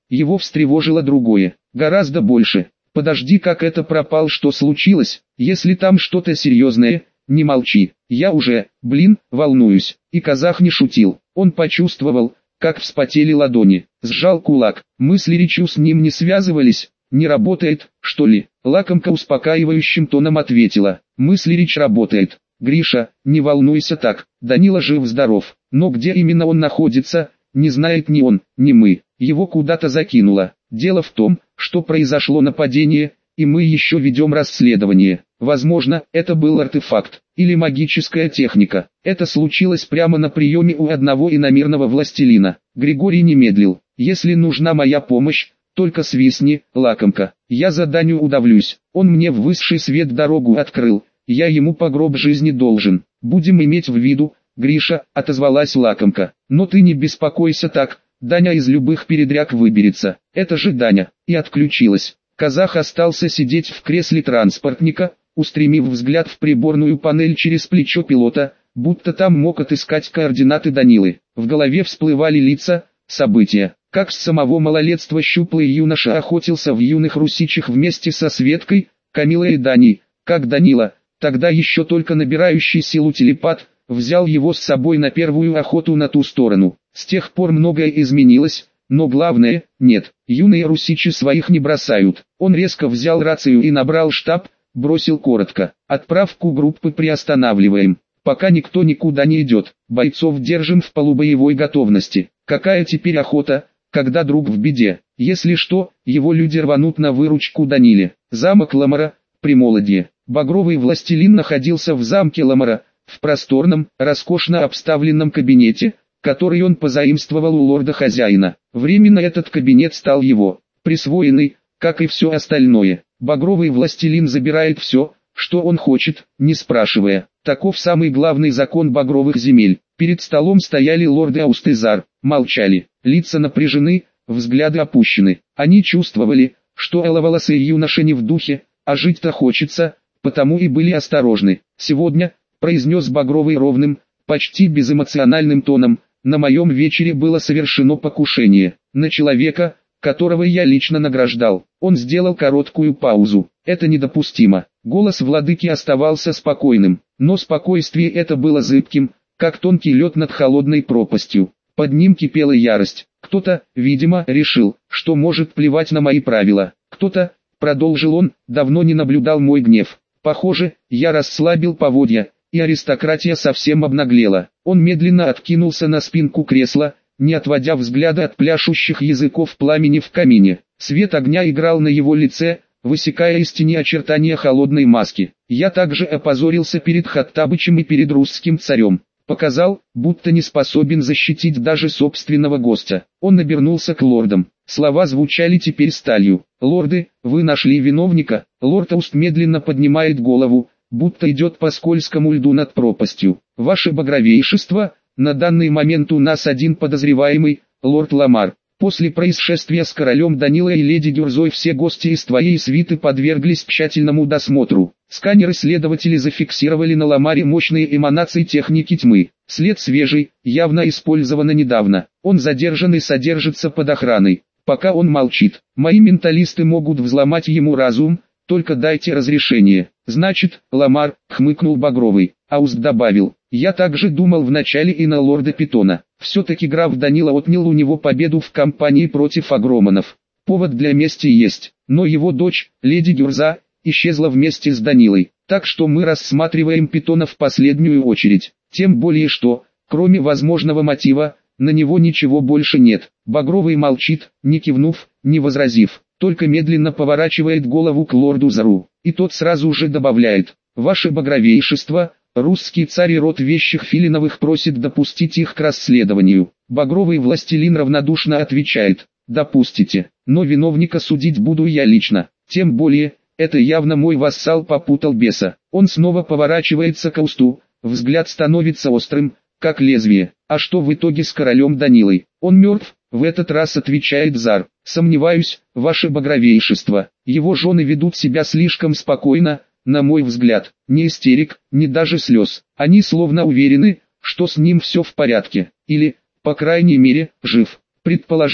Speaker 1: Его встревожило другое, гораздо больше. Подожди, как это пропал, что случилось? Если там что-то серьезное, не молчи. Я уже, блин, волнуюсь. И казах не шутил. Он почувствовал, как вспотели ладони, сжал кулак. Мысли речью с ним не связывались. Не работает, что ли? Лакомка успокаивающим тоном ответила. Мысли речь работает. Гриша, не волнуйся так. Данила жив-здоров. Но где именно он находится, не знает ни он, ни мы. Его куда-то закинуло. Дело в том, что произошло нападение, и мы еще ведем расследование. Возможно, это был артефакт, или магическая техника. Это случилось прямо на приеме у одного иномирного властелина. Григорий не медлил. Если нужна моя помощь, только свистни, лакомка. Я заданию удавлюсь. Он мне в высший свет дорогу открыл. Я ему по гроб жизни должен. Будем иметь в виду, Гриша, отозвалась лакомка. Но ты не беспокойся так. Даня из любых передряг выберется. Это же Даня. И отключилась. Казах остался сидеть в кресле транспортника, устремив взгляд в приборную панель через плечо пилота, будто там мог отыскать координаты Данилы. В голове всплывали лица, события. Как с самого малолетства щуплый юноша охотился в юных русичах вместе со Светкой, Камилой и Даней. Как Данила, тогда еще только набирающий силу телепат, взял его с собой на первую охоту на ту сторону. С тех пор многое изменилось, но главное, нет, юные русичи своих не бросают. Он резко взял рацию и набрал штаб, бросил коротко. Отправку группы приостанавливаем. Пока никто никуда не идет. Бойцов держим в полубоевой готовности. Какая теперь охота, когда друг в беде? Если что, его люди рванут на выручку Даниле. Замок Ламара, Примолодье. Багровый властелин находился в замке Ламара, в просторном, роскошно обставленном кабинете, который он позаимствовал у лорда-хозяина. Временно этот кабинет стал его, присвоенный, как и все остальное. Багровый властелин забирает все, что он хочет, не спрашивая. Таков самый главный закон багровых земель. Перед столом стояли лорды Аустезар, молчали, лица напряжены, взгляды опущены. Они чувствовали, что эловолосый юноша не в духе, а жить-то хочется, потому и были осторожны. «Сегодня», — произнес Багровый ровным, почти безэмоциональным тоном, «на моем вечере было совершено покушение на человека, которого я лично награждал». Он сделал короткую паузу. «Это недопустимо». Голос владыки оставался спокойным, но спокойствие это было зыбким, как тонкий лед над холодной пропастью. Под ним кипела ярость. Кто-то, видимо, решил, что может плевать на мои правила. Кто-то, продолжил он, давно не наблюдал мой гнев. Похоже, я расслабил поводья, и аристократия совсем обнаглела. Он медленно откинулся на спинку кресла, не отводя взгляда от пляшущих языков пламени в камине. Свет огня играл на его лице, высекая из тени очертания холодной маски. Я также опозорился перед Хаттабычем и перед русским царем. Показал, будто не способен защитить даже собственного гостя. Он обернулся к лордам. Слова звучали теперь сталью. «Лорды, вы нашли виновника?» Лорд Ауст медленно поднимает голову, будто идет по скользкому льду над пропастью. «Ваше багровейшество, на данный момент у нас один подозреваемый, лорд Ламар. После происшествия с королем Данилой и леди Гюрзой все гости из твоей свиты подверглись тщательному досмотру. Сканеры-следователи зафиксировали на Ламаре мощные эманации техники тьмы. След свежий, явно использовано недавно. Он задержан и содержится под охраной. Пока он молчит, мои менталисты могут взломать ему разум, только дайте разрешение». «Значит, Ламар», — хмыкнул Багровый. Ауст добавил: «Я также думал вначале и на лорда Питона. Все-таки граф Данила отнял у него победу в кампании против агроманов. Повод для мести есть, но его дочь, леди Гюрза, исчезла вместе с Данилой. Так что мы рассматриваем Питона в последнюю очередь. Тем более что, кроме возможного мотива, на него ничего больше нет». Багровый молчит, не кивнув, не возразив, только медленно поворачивает голову к лорду Зару. И тот сразу же добавляет: «Ваше багровейшество, русский царь и род вещих Филиновых просит допустить их к расследованию». Багровый властелин равнодушно отвечает: «Допустите, но виновника судить буду я лично. Тем более, это явно мой вассал попутал беса». Он снова поворачивается к Аусту, взгляд становится острым, как лезвие. «А что в итоге с королем Данилой? Он мертв?» В этот раз отвечает Зар: «Сомневаюсь, ваше багровейшество. Его жены ведут себя слишком спокойно, на мой взгляд. Ни истерик, ни даже слез. Они словно уверены, что с ним все в порядке. Или, по крайней мере, жив. Предположу,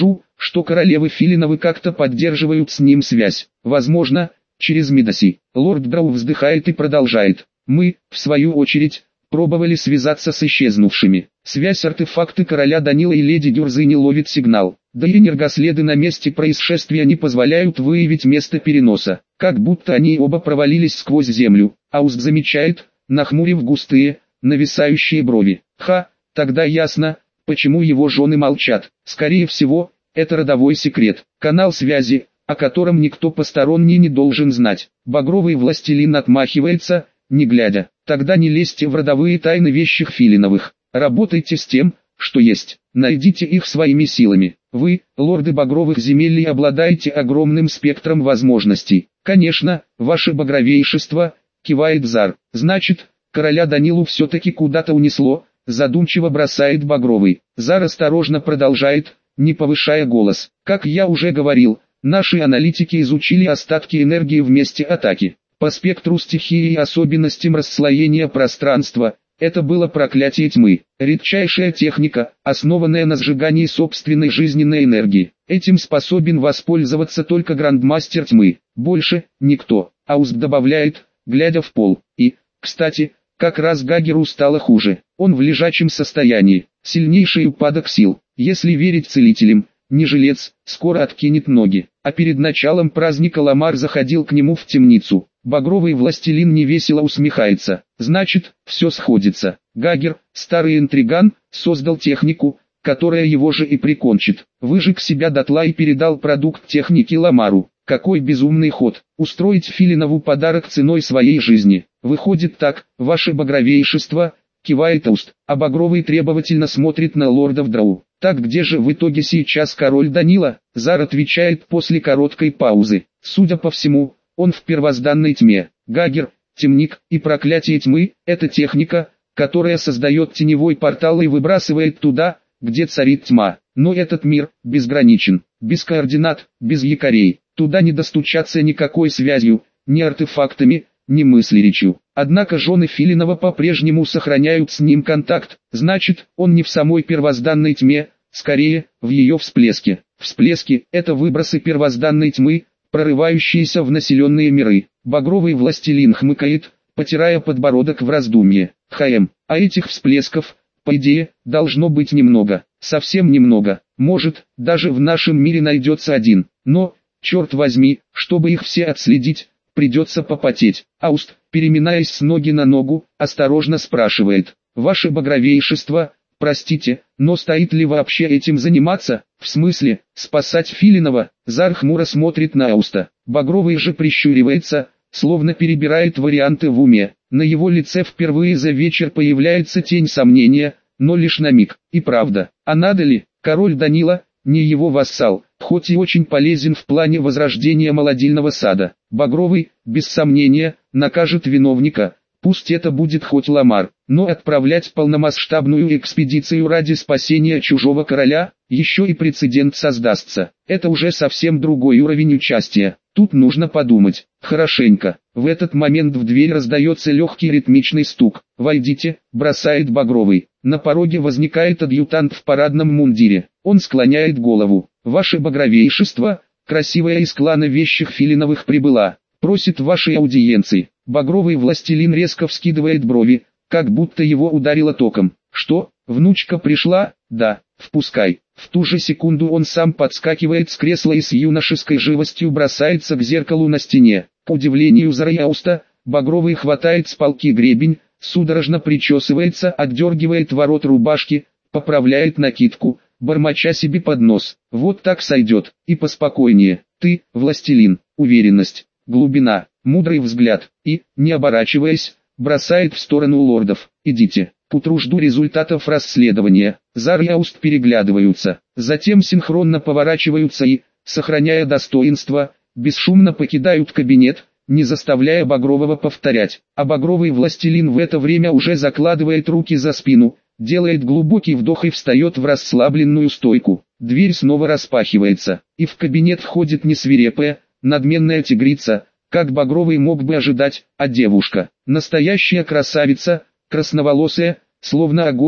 Speaker 1: что королевы Филиновы как-то поддерживают с ним связь. Возможно, через Мидаси. Лорд Драу вздыхает и продолжает. Мы, в свою очередь, пробовали связаться с исчезнувшими. Связь артефакты короля Данила и леди Гюрзы не ловит сигнал. Да и энергоследы на месте происшествия не позволяют выявить место переноса. Как будто они оба провалились сквозь землю. Ауст замечает, нахмурив густые, нависающие брови. Ха, тогда ясно, почему его жены молчат. Скорее всего, это родовой секрет. Канал связи, о котором никто посторонний не должен знать. Багровый властелин отмахивается, не глядя. Тогда не лезьте в родовые тайны вещих Филиновых. Работайте с тем, что есть. Найдите их своими силами. Вы, лорды багровых земель, обладаете огромным спектром возможностей. Конечно, ваше багровейшество, кивает Зар. Значит, короля Данилу все-таки куда-то унесло, задумчиво бросает багровый. Зар осторожно продолжает, не повышая голос. Как я уже говорил, наши аналитики изучили остатки энергии в месте атаки. По спектру стихии и особенностям расслоения пространства, это было проклятие тьмы. Редчайшая техника, основанная на сжигании собственной жизненной энергии. Этим способен воспользоваться только грандмастер тьмы. Больше никто. Ауст добавляет, глядя в пол. И, кстати, как раз Гагеру стало хуже. Он в лежачем состоянии. Сильнейший упадок сил. Если верить целителям, не жилец, скоро откинет ноги. А перед началом праздника Ламар заходил к нему в темницу. Багровый властелин невесело усмехается. Значит, все сходится. Гагер, старый интриган, создал технику, которая его же и прикончит. Выжег себя дотла и передал продукт техники Ламару. Какой безумный ход. Устроить Филинову подарок ценой своей жизни. Выходит так, ваше багровейшество, кивает Ауст, а багровый требовательно смотрит на лордов Драу. Так где же в итоге сейчас король Данила? Зар отвечает после короткой паузы. Судя по всему, он в первозданной тьме. Гагер, темник и проклятие тьмы – это техника, которая создает теневой портал и выбрасывает туда, где царит тьма. Но этот мир безграничен, без координат, без якорей. Туда не достучаться никакой связью, ни артефактами, ни мыслеречью. Однако жены Филинова по-прежнему сохраняют с ним контакт, значит, он не в самой первозданной тьме, скорее, в ее всплеске. Всплески – это выбросы первозданной тьмы, прорывающиеся в населенные миры. Багровый властелин хмыкает, потирая подбородок в раздумье. Хм, а этих всплесков, по идее, должно быть немного, совсем немного. Может, даже в нашем мире найдется один, но, черт возьми, чтобы их все отследить, придется попотеть. Ауст, переминаясь с ноги на ногу, осторожно спрашивает. Ваше багровейшество, простите, но стоит ли вообще этим заниматься? В смысле, спасать Филинова? Зар хмуро смотрит на Ауста. Багровый же прищуривается, словно перебирает варианты в уме. На его лице впервые за вечер появляется тень сомнения, но лишь на миг. И правда, а надо ли? Король Данила, не его вассал, хоть и очень полезен в плане возрождения молодильного сада. Багровый, без сомнения, накажет виновника, пусть это будет хоть Ламар, но отправлять полномасштабную экспедицию ради спасения чужого короля, еще и прецедент создастся. Это уже совсем другой уровень участия. Тут нужно подумать, хорошенько. В этот момент в дверь раздается легкий ритмичный стук. «Войдите», бросает Багровый. На пороге возникает адъютант в парадном мундире. Он склоняет голову. «Ваше багровейшество, красивая из клана вещих Филиновых прибыла. Просит вашей аудиенции». Багровый властелин резко вскидывает брови, как будто его ударило током. «Что, внучка пришла? Да, впускай». В ту же секунду он сам подскакивает с кресла и с юношеской живостью бросается к зеркалу на стене. К удивлению Зараяуста, Багровый хватает с полки гребень, судорожно причесывается, отдергивает ворот рубашки, поправляет накидку, бормоча себе под нос. Вот так сойдет, и поспокойнее. Ты, властелин, уверенность, глубина, мудрый взгляд, и, не оборачиваясь, бросает в сторону лордов. Идите. К утру жду результатов расследования. Зар и Ауст переглядываются, затем синхронно поворачиваются и, сохраняя достоинство, бесшумно покидают кабинет, не заставляя Багрового повторять. А Багровый властелин в это время уже закладывает руки за спину, делает глубокий вдох и встает в расслабленную стойку. Дверь снова распахивается, и в кабинет входит не свирепая, надменная тигрица, как Багровый мог бы ожидать, а девушка. Настоящая красавица, красноволосая, словно огонь,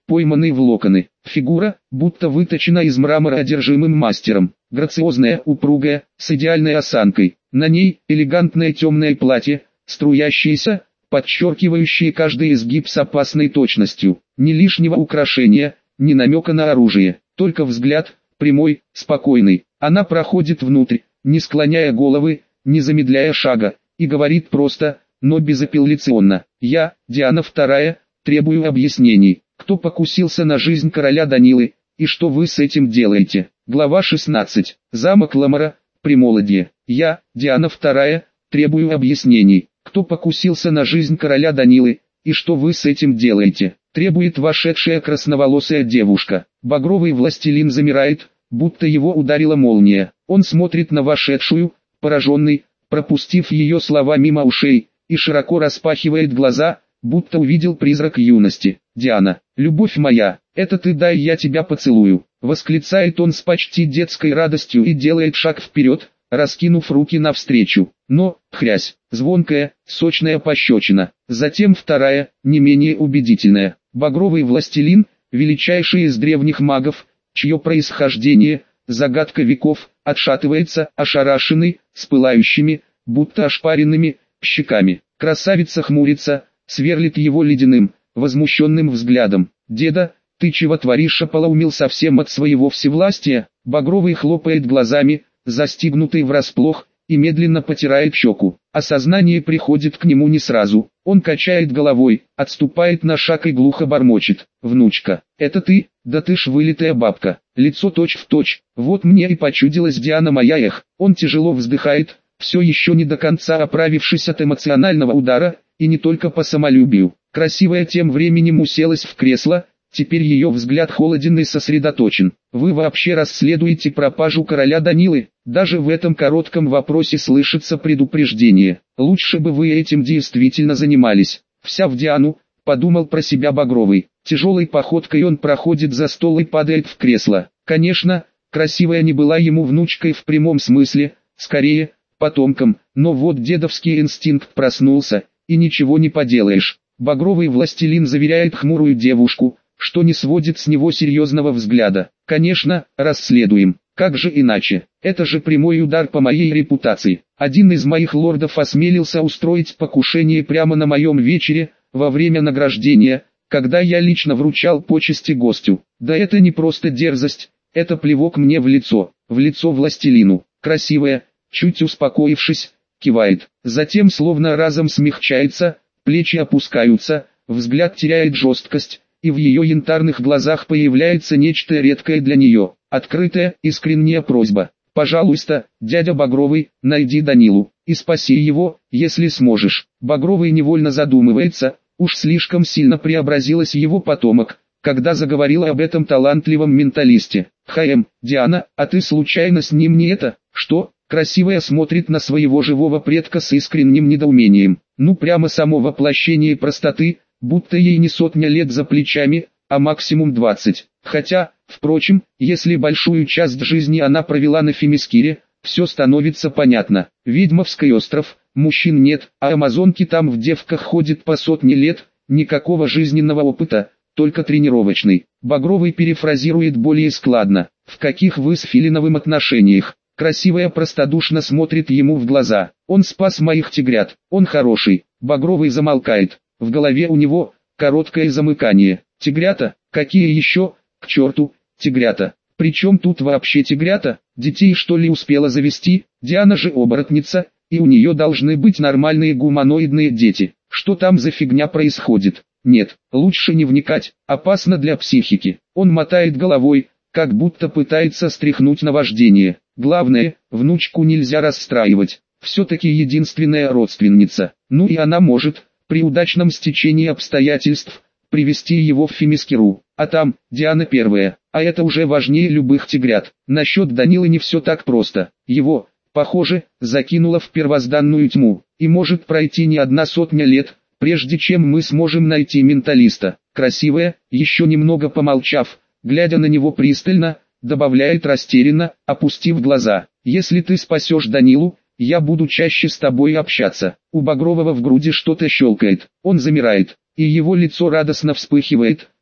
Speaker 1: пойманный в локоны. Фигура, будто выточена из мрамора одержимым мастером. Грациозная, упругая, с идеальной осанкой. На ней элегантное темное платье, струящееся, подчеркивающее каждый изгиб с опасной точностью. Ни лишнего украшения, ни намека на оружие. Только взгляд, прямой, спокойный. Она проходит внутрь, не склоняя головы, не замедляя шага, и говорит просто, но безапелляционно: «Я, Диана вторая, требую объяснений. Кто покусился на жизнь короля Данилы, и что вы с этим делаете?» Глава шестнадцать. Замок Ламара, Премолодье. «Я, Диана вторая, требую объяснений. Кто покусился на жизнь короля Данилы, и что вы с этим делаете?» Требует вошедшая красноволосая девушка. Багровый властелин замирает, будто его ударила молния. Он смотрит на вошедшую, пораженный, пропустив ее слова мимо ушей, и широко распахивает глаза, будто увидел призрак юности. «Диана, любовь моя, это ты, дай я тебя поцелую!» Восклицает он с почти детской радостью и делает шаг вперед, раскинув руки навстречу. Но, хрясь, звонкая, сочная пощечина. Затем вторая, не менее убедительная. Багровый властелин, величайший из древних магов, чье происхождение, загадка веков, отшатывается, ошарашенный, с пылающими, будто ошпаренными, щеками. Красавица хмурится, сверлит его ледяным, возмущенным взглядом. «Деда, ты чего творишь?» — ополоумил совсем от своего всевластия. Багровый хлопает глазами, застигнутый врасплох, и медленно потирает щеку. Осознание приходит к нему не сразу. Он качает головой, отступает на шаг и глухо бормочет: «Внучка, это ты? Да ты ж вылитая бабка, лицо точь в точь, вот мне и почудилась Диана моя, эх». Он тяжело вздыхает, все еще не до конца оправившись от эмоционального удара, и не только по самолюбию. Красивая тем временем уселась в кресло, теперь ее взгляд холоден и сосредоточен. «Вы вообще расследуете пропажу короля Данилы?» Даже в этом коротком вопросе слышится предупреждение. «Лучше бы вы этим действительно занимались». «Вся в Диану», — подумал про себя Багровый. Тяжелой походкой он проходит за стол и падает в кресло. Конечно, красивая не была ему внучкой в прямом смысле, скорее, потомком, но вот дедовский инстинкт проснулся, и ничего не поделаешь. Багровый властелин заверяет хмурую девушку, что не сводит с него серьезного взгляда. «Конечно, расследуем. Как же иначе? Это же прямой удар по моей репутации. Один из моих лордов осмелился устроить покушение прямо на моем вечере, во время награждения, когда я лично вручал почести гостю. Да это не просто дерзость, это плевок мне в лицо, в лицо властелину». Красивая, чуть успокоившись, кивает. Затем словно разом смягчается, плечи опускаются, взгляд теряет жесткость, и в ее янтарных глазах появляется нечто редкое для нее. Открытая, искренняя просьба: «Пожалуйста, дядя Багровый, найди Данилу, и спаси его, если сможешь». Багровый невольно задумывается, уж слишком сильно преобразилась его потомок, когда заговорила об этом талантливом менталисте. «Хм, Диана, а ты случайно с ним не это?» «Что?» Красивая смотрит на своего живого предка с искренним недоумением. Ну прямо само воплощение простоты, будто ей не сотня лет за плечами, а максимум двадцать. Хотя, впрочем, если большую часть жизни она провела на Фемискире, все становится понятно. Ведьмовский остров, мужчин нет, а амазонки там в девках ходят по сотне лет, никакого жизненного опыта, только тренировочный. Багровый перефразирует более складно: «В каких вы с Филиновым отношениях?» Красивая простодушно смотрит ему в глаза. «Он спас моих тигрят, он хороший». Багровый замолкает. В голове у него короткое замыкание. «Тигрята? Какие еще? К черту, тигрята! Причем тут вообще тигрята? Детей что ли успела завести? Диана же оборотница, и у нее должны быть нормальные гуманоидные дети. Что там за фигня происходит? Нет, лучше не вникать, опасно для психики». Он мотает головой, как будто пытается стряхнуть наваждение. Главное, внучку нельзя расстраивать. Все-таки единственная родственница. Ну и она может, при удачном стечении обстоятельств, привести его в Фемискиру. А там, Диана первая. А это уже важнее любых тигрят. Насчет Данилы не все так просто. Его, похоже, закинуло в первозданную тьму. И может пройти не одна сотня лет, прежде чем мы сможем найти менталиста. Красивая, еще немного помолчав, глядя на него пристально, добавляет растерянно, опустив глаза: «Если ты спасешь Данилу, я буду чаще с тобой общаться». У Багрового в груди что-то щелкает, он замирает, и его лицо радостно вспыхивает,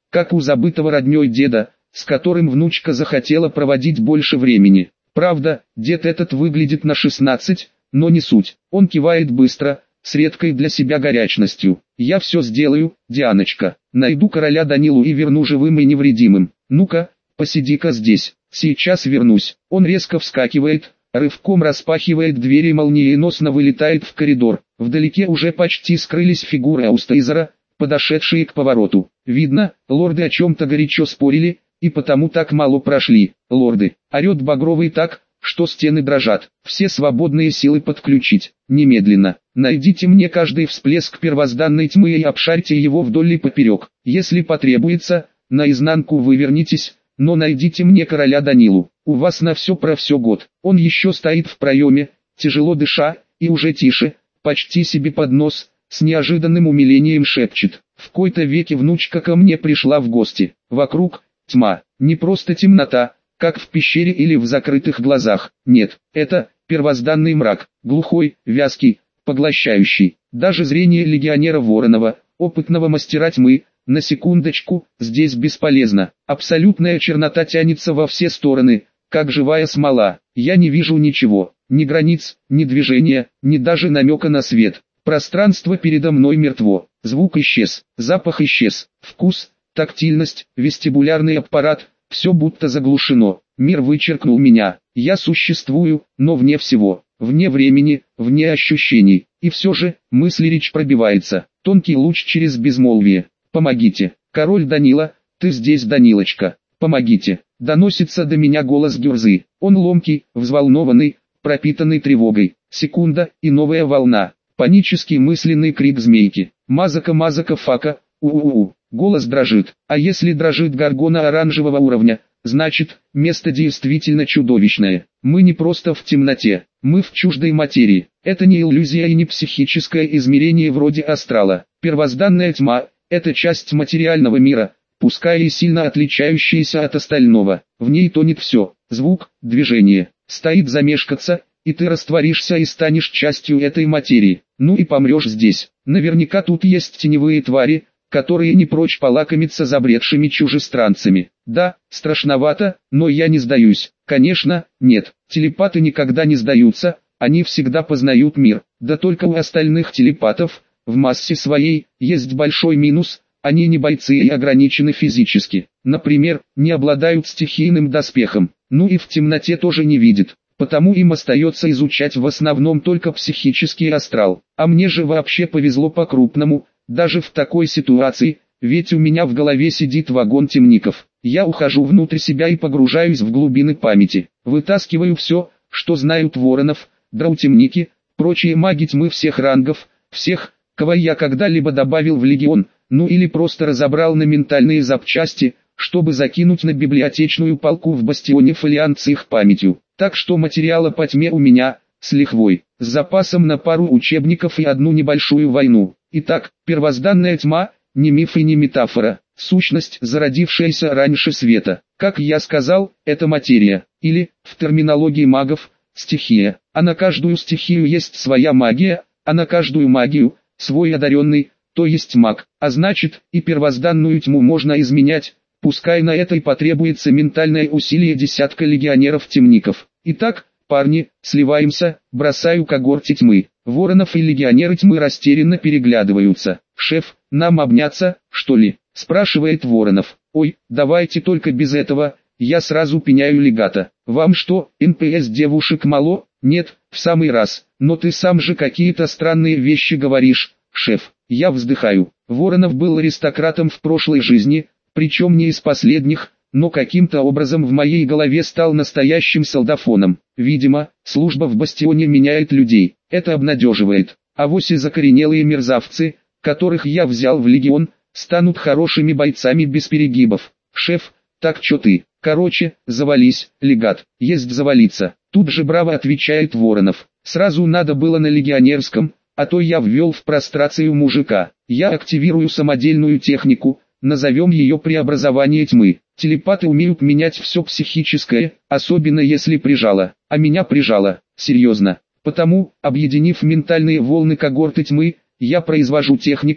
Speaker 1: как у забытого роднёй деда, с которым внучка захотела проводить больше времени. Правда, дед этот выглядит на шестнадцать, но не суть. Он кивает быстро, с редкой для себя горячностью. «Я все сделаю, Дианочка. Найду короля Данилу и верну живым и невредимым. Ну-ка, посиди-ка здесь, сейчас вернусь». Он резко вскакивает, рывком распахивает дверь и молниеносно вылетает в коридор. Вдалеке уже почти скрылись фигуры Аустейзера, подошедшие к повороту. Видно, лорды о чем-то горячо спорили, и потому так мало прошли. «Лорды!» — орет Багровый так, что стены дрожат. «Все свободные силы подключить. Немедленно. Найдите мне каждый всплеск первозданной тьмы и обшарьте его вдоль и поперек. Если потребуется, наизнанку вывернитесь, но найдите мне короля Данилу. У вас на все про все год». Он еще стоит в проеме, тяжело дыша, и уже тише, почти себе под нос, с неожиданным умилением шепчет: «В кои-то веки внучка ко мне пришла в гости». Вокруг тьма, не просто темнота, как в пещере или в закрытых глазах. Нет, это первозданный мрак, глухой, вязкий, поглощающий. Даже зрение легионера Воронова, опытного мастера тьмы, на секундочку, здесь бесполезно. Абсолютная чернота тянется во все стороны, как живая смола. Я не вижу ничего, ни границ, ни движения, ни даже намека на свет. Пространство передо мной мертво, звук исчез, запах исчез, вкус, тактильность, вестибулярный аппарат, все будто заглушено. Мир вычеркнул меня. Я существую, но вне всего, вне времени, вне ощущений. И все же, мысли речь пробивается, тонкий луч через безмолвие. «Помогите! Король Данила, ты здесь, Данилочка! Помогите!» Доносится до меня голос Гюрзы. Он ломкий, взволнованный, пропитанный тревогой. Секунда, и новая волна. Панический мысленный крик змейки. «Мазака, мазака, фака, у-у-у!» Голос дрожит. А если дрожит горгона оранжевого уровня, значит, место действительно чудовищное. Мы не просто в темноте, мы в чуждой материи. Это не иллюзия и не психическое измерение вроде астрала. Первозданная тьма — это часть материального мира, пускай и сильно отличающаяся от остального. В ней тонет все: звук, движение. Стоит замешкаться, и ты растворишься и станешь частью этой материи. Ну и помрешь здесь. Наверняка тут есть теневые твари, которые не прочь полакомиться забредшими чужестранцами. Да, страшновато, но я не сдаюсь. Конечно, нет, телепаты никогда не сдаются, они всегда познают мир. Да только у остальных телепатов, в массе своей, есть большой минус: они не бойцы и ограничены физически. Например, не обладают стихийным доспехом, ну и в темноте тоже не видят. Потому им остается изучать в основном только психический астрал. А мне же вообще повезло по-крупному. Даже в такой ситуации, ведь у меня в голове сидит вагон темников. Я ухожу внутрь себя и погружаюсь в глубины памяти. Вытаскиваю все, что знают Воронов, драутемники, прочие маги тьмы всех рангов, всех, кого я когда-либо добавил в легион, ну или просто разобрал на ментальные запчасти, чтобы закинуть на библиотечную полку в бастионе фолиант с их памятью. Так что материала по тьме у меня, с лихвой, с запасом на пару учебников и одну небольшую войну. Итак, первозданная тьма, не миф и не метафора, сущность, зародившаяся раньше света. Как я сказал, это материя, или, в терминологии магов, стихия. А на каждую стихию есть своя магия, а на каждую магию, свой одаренный, то есть маг. А значит, и первозданную тьму можно изменять, пускай на это и потребуется ментальное усилие десятка легионеров-темников. Итак, парни, сливаемся, бросаю когорте тьмы. Воронов и легионеры тьмы растерянно переглядываются. «Шеф, нам обняться, что ли?» — спрашивает Воронов. «Ой, давайте только без этого», я сразу пеняю легата. «Вам что, эн пэ эс девушек мало?» «Нет, в самый раз, но ты сам же какие-то странные вещи говоришь, шеф». Я вздыхаю. Воронов был аристократом в прошлой жизни, причем не из последних, но каким-то образом в моей голове стал настоящим солдафоном. Видимо, служба в бастионе меняет людей. Это обнадеживает. Авось и закоренелые мерзавцы, которых я взял в легион, станут хорошими бойцами без перегибов. «Шеф, так чё ты?» «Короче, завались, легат, есть завалиться». Тут же браво отвечает Воронов. «Сразу надо было на легионерском, а то я ввел в прострацию мужика. Я активирую самодельную технику, назовем ее преобразование тьмы. Телепаты умеют менять все психическое, особенно если прижало. А меня прижало, серьезно. Потому, объединив ментальные волны когорты тьмы, я произвожу технику,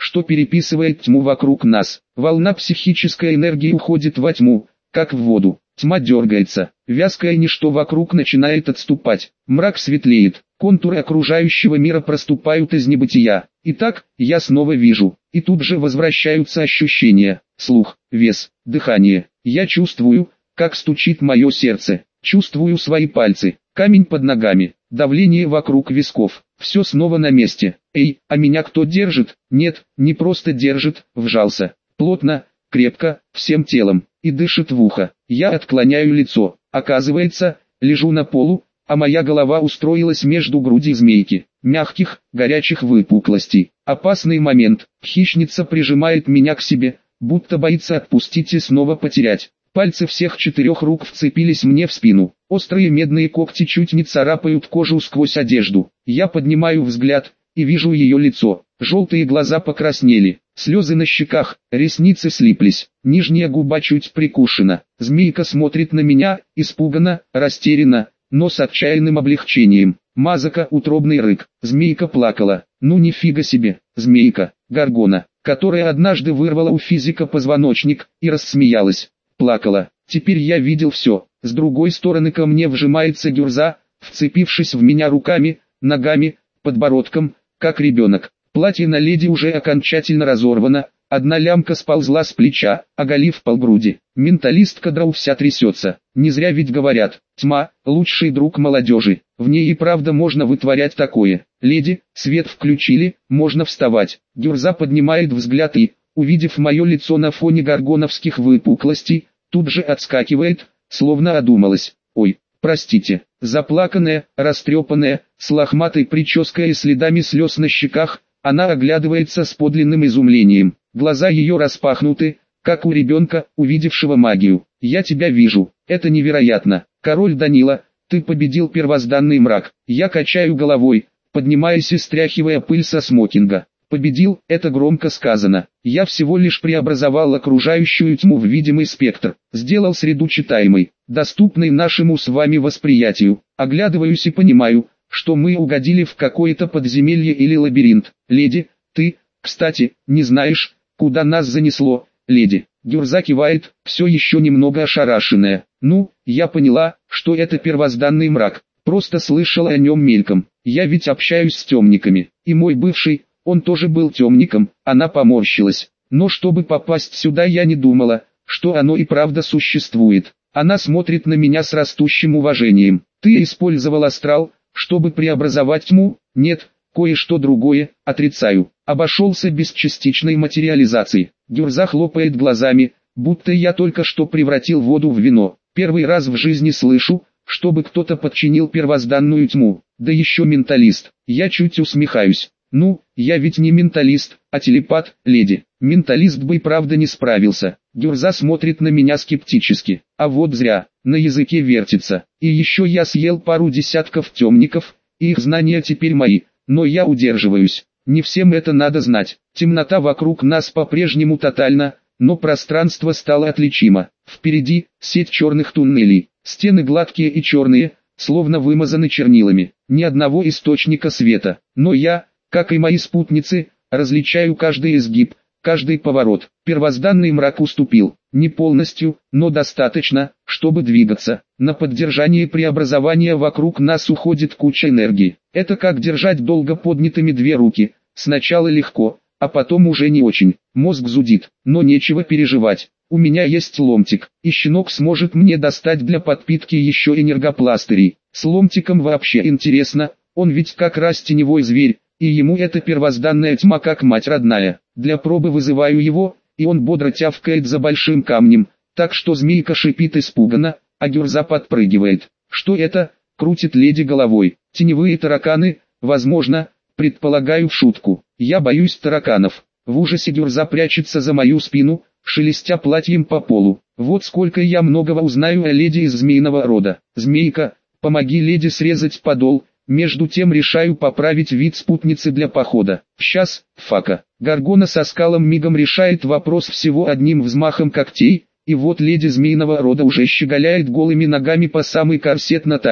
Speaker 1: что переписывает тьму вокруг нас. Волна психической энергии уходит во тьму, как в воду. Тьма дергается, вязкое ничто вокруг начинает отступать. Мрак светлеет, контуры окружающего мира проступают из небытия. Итак, я снова вижу, и тут же возвращаются ощущения, слух, вес, дыхание. Я чувствую, как стучит мое сердце, чувствую свои пальцы, камень под ногами, давление вокруг висков. Все снова на месте. Эй, а меня кто держит? Нет, не просто держит, вжался. Плотно, крепко, всем телом, и дышит в ухо. Я отклоняю лицо. Оказывается, лежу на полу, а моя голова устроилась между груди змейки, мягких, горячих выпуклостей. Опасный момент. Хищница прижимает меня к себе, будто боится отпустить и снова потерять. Пальцы всех четырех рук вцепились мне в спину. Острые медные когти чуть не царапают кожу сквозь одежду. Я поднимаю взгляд и вижу ее лицо. Желтые глаза покраснели, слезы на щеках, ресницы слиплись, нижняя губа чуть прикушена. Змейка смотрит на меня, испуганно, растерянно, но с отчаянным облегчением. Мазака, утробный рык. Змейка плакала. Ну нифига себе, змейка, Горгона, которая однажды вырвала у физика позвоночник и рассмеялась. Плакала. Теперь я видел все. С другой стороны ко мне вжимается Гюрза, вцепившись в меня руками, ногами, подбородком, как ребенок. Платье на леди уже окончательно разорвано, одна лямка сползла с плеча, оголив полгруди. Менталистка Драу вся трясется. Не зря ведь говорят, тьма – лучший друг молодежи. В ней и правда можно вытворять такое. Леди, свет включили, можно вставать. Гюрза поднимает взгляд и, увидев мое лицо на фоне горгоновских выпуклостей, тут же отскакивает, словно одумалась. Ой, простите, заплаканная, растрепанная, с лохматой прической и следами слез на щеках, она оглядывается с подлинным изумлением. Глаза ее распахнуты, как у ребенка, увидевшего магию. Я тебя вижу, это невероятно. Король Данила, ты победил первозданный мрак. Я качаю головой, поднимаясь и стряхивая пыль со смокинга. Победил, это громко сказано. Я всего лишь преобразовал окружающую тьму в видимый спектр, сделал среду читаемой, доступной нашему с вами восприятию. Оглядываюсь и понимаю, что мы угодили в какое-то подземелье или лабиринт. Леди, ты, кстати, не знаешь, куда нас занесло, леди. Гюрза кивает, все еще немного ошарашенная. Ну, я поняла, что это первозданный мрак. Просто слышала о нем мельком. Я ведь общаюсь с темниками, и мой бывший, он тоже был темником. Она поморщилась. Но чтобы попасть сюда, я не думала, что оно и правда существует. Она смотрит на меня с растущим уважением. Ты использовал астрал, чтобы преобразовать тьму? Нет, кое-что другое, отрицаю. Обошелся без частичной материализации. Гюрза хлопает глазами, будто я только что превратил воду в вино. Первый раз в жизни слышу, чтобы кто-то подчинил первозданную тьму. Да еще менталист. Я чуть усмехаюсь. Ну, я ведь не менталист, а телепат, леди. Менталист бы и правда не справился. Гюрза смотрит на меня скептически. А вот зря, на языке вертится. И еще я съел пару десятков темников, и их знания теперь мои. Но я удерживаюсь. Не всем это надо знать. Темнота вокруг нас по-прежнему тотальна, но пространство стало отличимо. Впереди сеть черных туннелей. Стены гладкие и черные, словно вымазаны чернилами. Ни одного источника света. Но я, как и мои спутницы, различаю каждый изгиб, каждый поворот. Первозданный мрак уступил. Не полностью, но достаточно, чтобы двигаться. На поддержание преобразования вокруг нас уходит куча энергии. Это как держать долго поднятыми две руки. Сначала легко, а потом уже не очень. Мозг зудит, но нечего переживать. У меня есть ломтик, и щенок сможет мне достать для подпитки еще энергопластырей. С ломтиком вообще интересно, он ведь как раз теневой зверь, и ему эта первозданная тьма как мать родная. Для пробы вызываю его, и он бодро тявкает за большим камнем, так что змейка шипит испуганно, а Гюрза подпрыгивает. Что это? Крутит леди головой. Теневые тараканы, возможно, предполагаю в шутку. Я боюсь тараканов. В ужасе Гюрза прячется за мою спину, шелестя платьем по полу. Вот сколько я многого узнаю о леди из змеиного рода. Змейка, помоги леди срезать подол. Между тем решаю поправить вид спутницы для похода. Сейчас, фака. Горгона со скалом мигом решает вопрос всего одним взмахом когтей, и вот леди змеиного рода уже щеголяет голыми ногами по самый корсет на талии.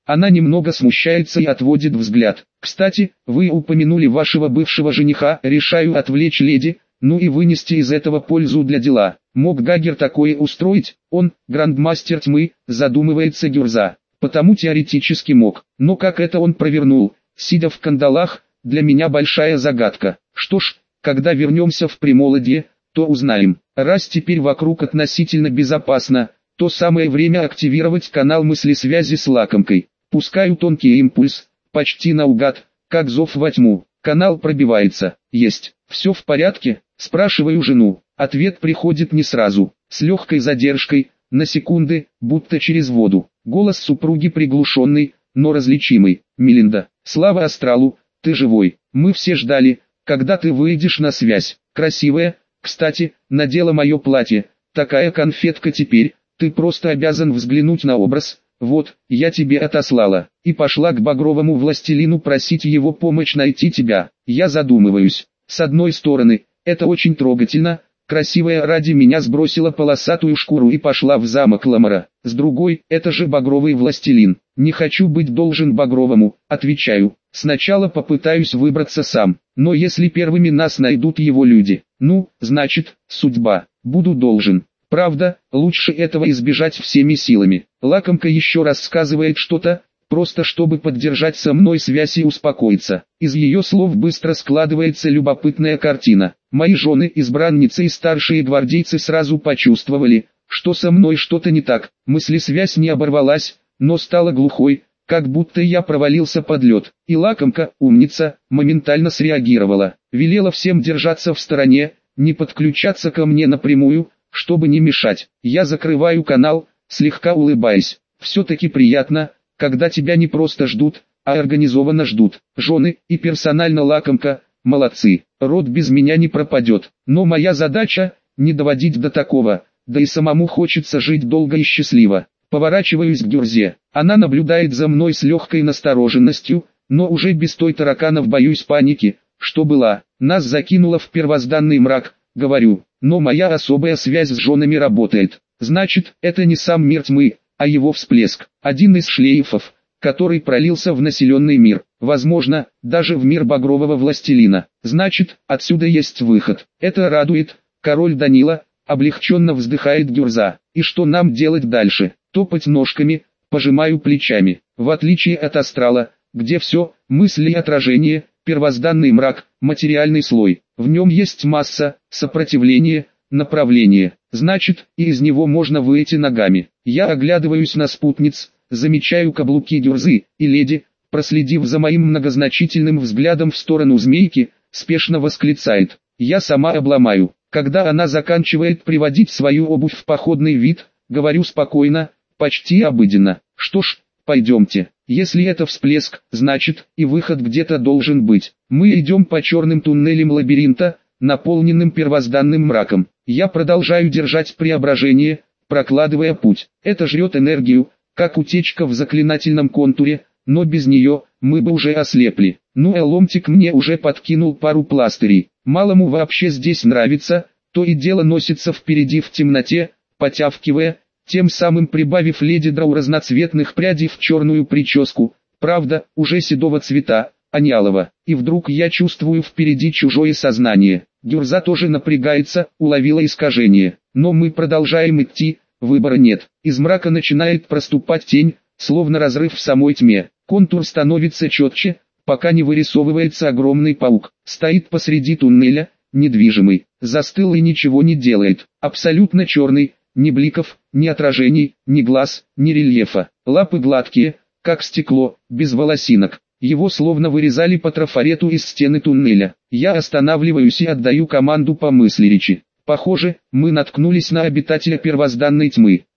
Speaker 1: Она немного смущается и отводит взгляд. Кстати, вы упомянули вашего бывшего жениха, решаю отвлечь леди, ну и вынести из этого пользу для дела. Мог Гагер такое устроить? Он, грандмастер тьмы, задумывается Гюрза. Потому теоретически мог. Но как это он провернул, сидя в кандалах, для меня большая загадка. Что ж, когда вернемся в Примолодье, то узнаем. Раз теперь вокруг относительно безопасно, то самое время активировать канал мыслесвязи с лакомкой. Пускаю тонкий импульс, почти наугад, как зов во тьму. Канал пробивается. Есть. Все в порядке? Спрашиваю жену. Ответ приходит не сразу, с легкой задержкой, на секунды, будто через воду. Голос супруги приглушенный, но различимый. Мелинда, слава астралу, ты живой. Мы все ждали, когда ты выйдешь на связь. Красивая, кстати, надела мое платье. Такая конфетка теперь, ты просто обязан взглянуть на образ. Вот, я тебе отослала. И пошла к багровому властелину просить его помощь найти тебя. Я задумываюсь. С одной стороны, это очень трогательно. Красивая ради меня сбросила полосатую шкуру и пошла в замок Ламара. С другой, это же багровый властелин. Не хочу быть должен багровому, отвечаю. Сначала попытаюсь выбраться сам. Но если первыми нас найдут его люди, ну, значит, судьба. Буду должен. Правда, лучше этого избежать всеми силами. Лакомка еще рассказывает что-то, просто чтобы поддержать со мной связь и успокоиться. Из ее слов быстро складывается любопытная картина. Мои жены, избранницы и старшие гвардейцы сразу почувствовали, что со мной что-то не так. Мыслесвязь не оборвалась, но стала глухой, как будто я провалился под лед. И лакомка, умница, моментально среагировала. Велела всем держаться в стороне, не подключаться ко мне напрямую, чтобы не мешать. Я закрываю канал, слегка улыбаясь. Все-таки приятно, когда тебя не просто ждут, а организованно ждут. Жены и персонально лакомка, молодцы. Род без меня не пропадет. Но моя задача, не доводить до такого, да и самому хочется жить долго и счастливо. Поворачиваюсь к Гюрзе. Она наблюдает за мной с легкой настороженностью, но уже без той тараканов боюсь паники, что была. Нас закинуло в первозданный мрак, говорю. Но моя особая связь с женами работает. Значит, это не сам мир тьмы, а его всплеск. Один из шлейфов, который пролился в населенный мир. Возможно, даже в мир багрового властелина. Значит, отсюда есть выход. Это радует. Король Данила, облегченно вздыхает Гюрза. И что нам делать дальше? Топать ножками, пожимаю плечами. В отличие от астрала, где все, мысли и отражение, первозданный мрак, материальный слой. В нем есть масса, сопротивление, направление. Значит, и из него можно выйти ногами. Я оглядываюсь на спутниц, замечаю каблуки Гюрзы, и леди, проследив за моим многозначительным взглядом в сторону змейки, спешно восклицает. Я сама обломаю. Когда она заканчивает приводить свою обувь в походный вид, говорю спокойно, почти обыденно. Что ж, пойдемте. Если это всплеск, значит, и выход где-то должен быть. Мы идем по черным туннелям лабиринта, наполненным первозданным мраком. Я продолжаю держать преображение, прокладывая путь. Это жрет энергию, как утечка в заклинательном контуре, но без нее, мы бы уже ослепли. Ну а ломтик мне уже подкинул пару пластырей. Малому вообще здесь нравится, то и дело носится впереди в темноте, потявкивая, тем самым прибавив леди Драу разноцветных прядей в черную прическу, правда, уже седого цвета, а не алого. И вдруг я чувствую впереди чужое сознание. Гюрза тоже напрягается, уловила искажение. Но мы продолжаем идти, выбора нет. Из мрака начинает проступать тень, словно разрыв в самой тьме. Контур становится четче, пока не вырисовывается огромный паук. Стоит посреди туннеля, недвижимый, застыл и ничего не делает. Абсолютно черный. Ни бликов, ни отражений, ни глаз, ни рельефа. Лапы гладкие, как стекло, без волосинок. Его словно вырезали по трафарету из стены туннеля. Я останавливаюсь и отдаю команду по мысли речи. Похоже, мы наткнулись на обитателя первозданной тьмы.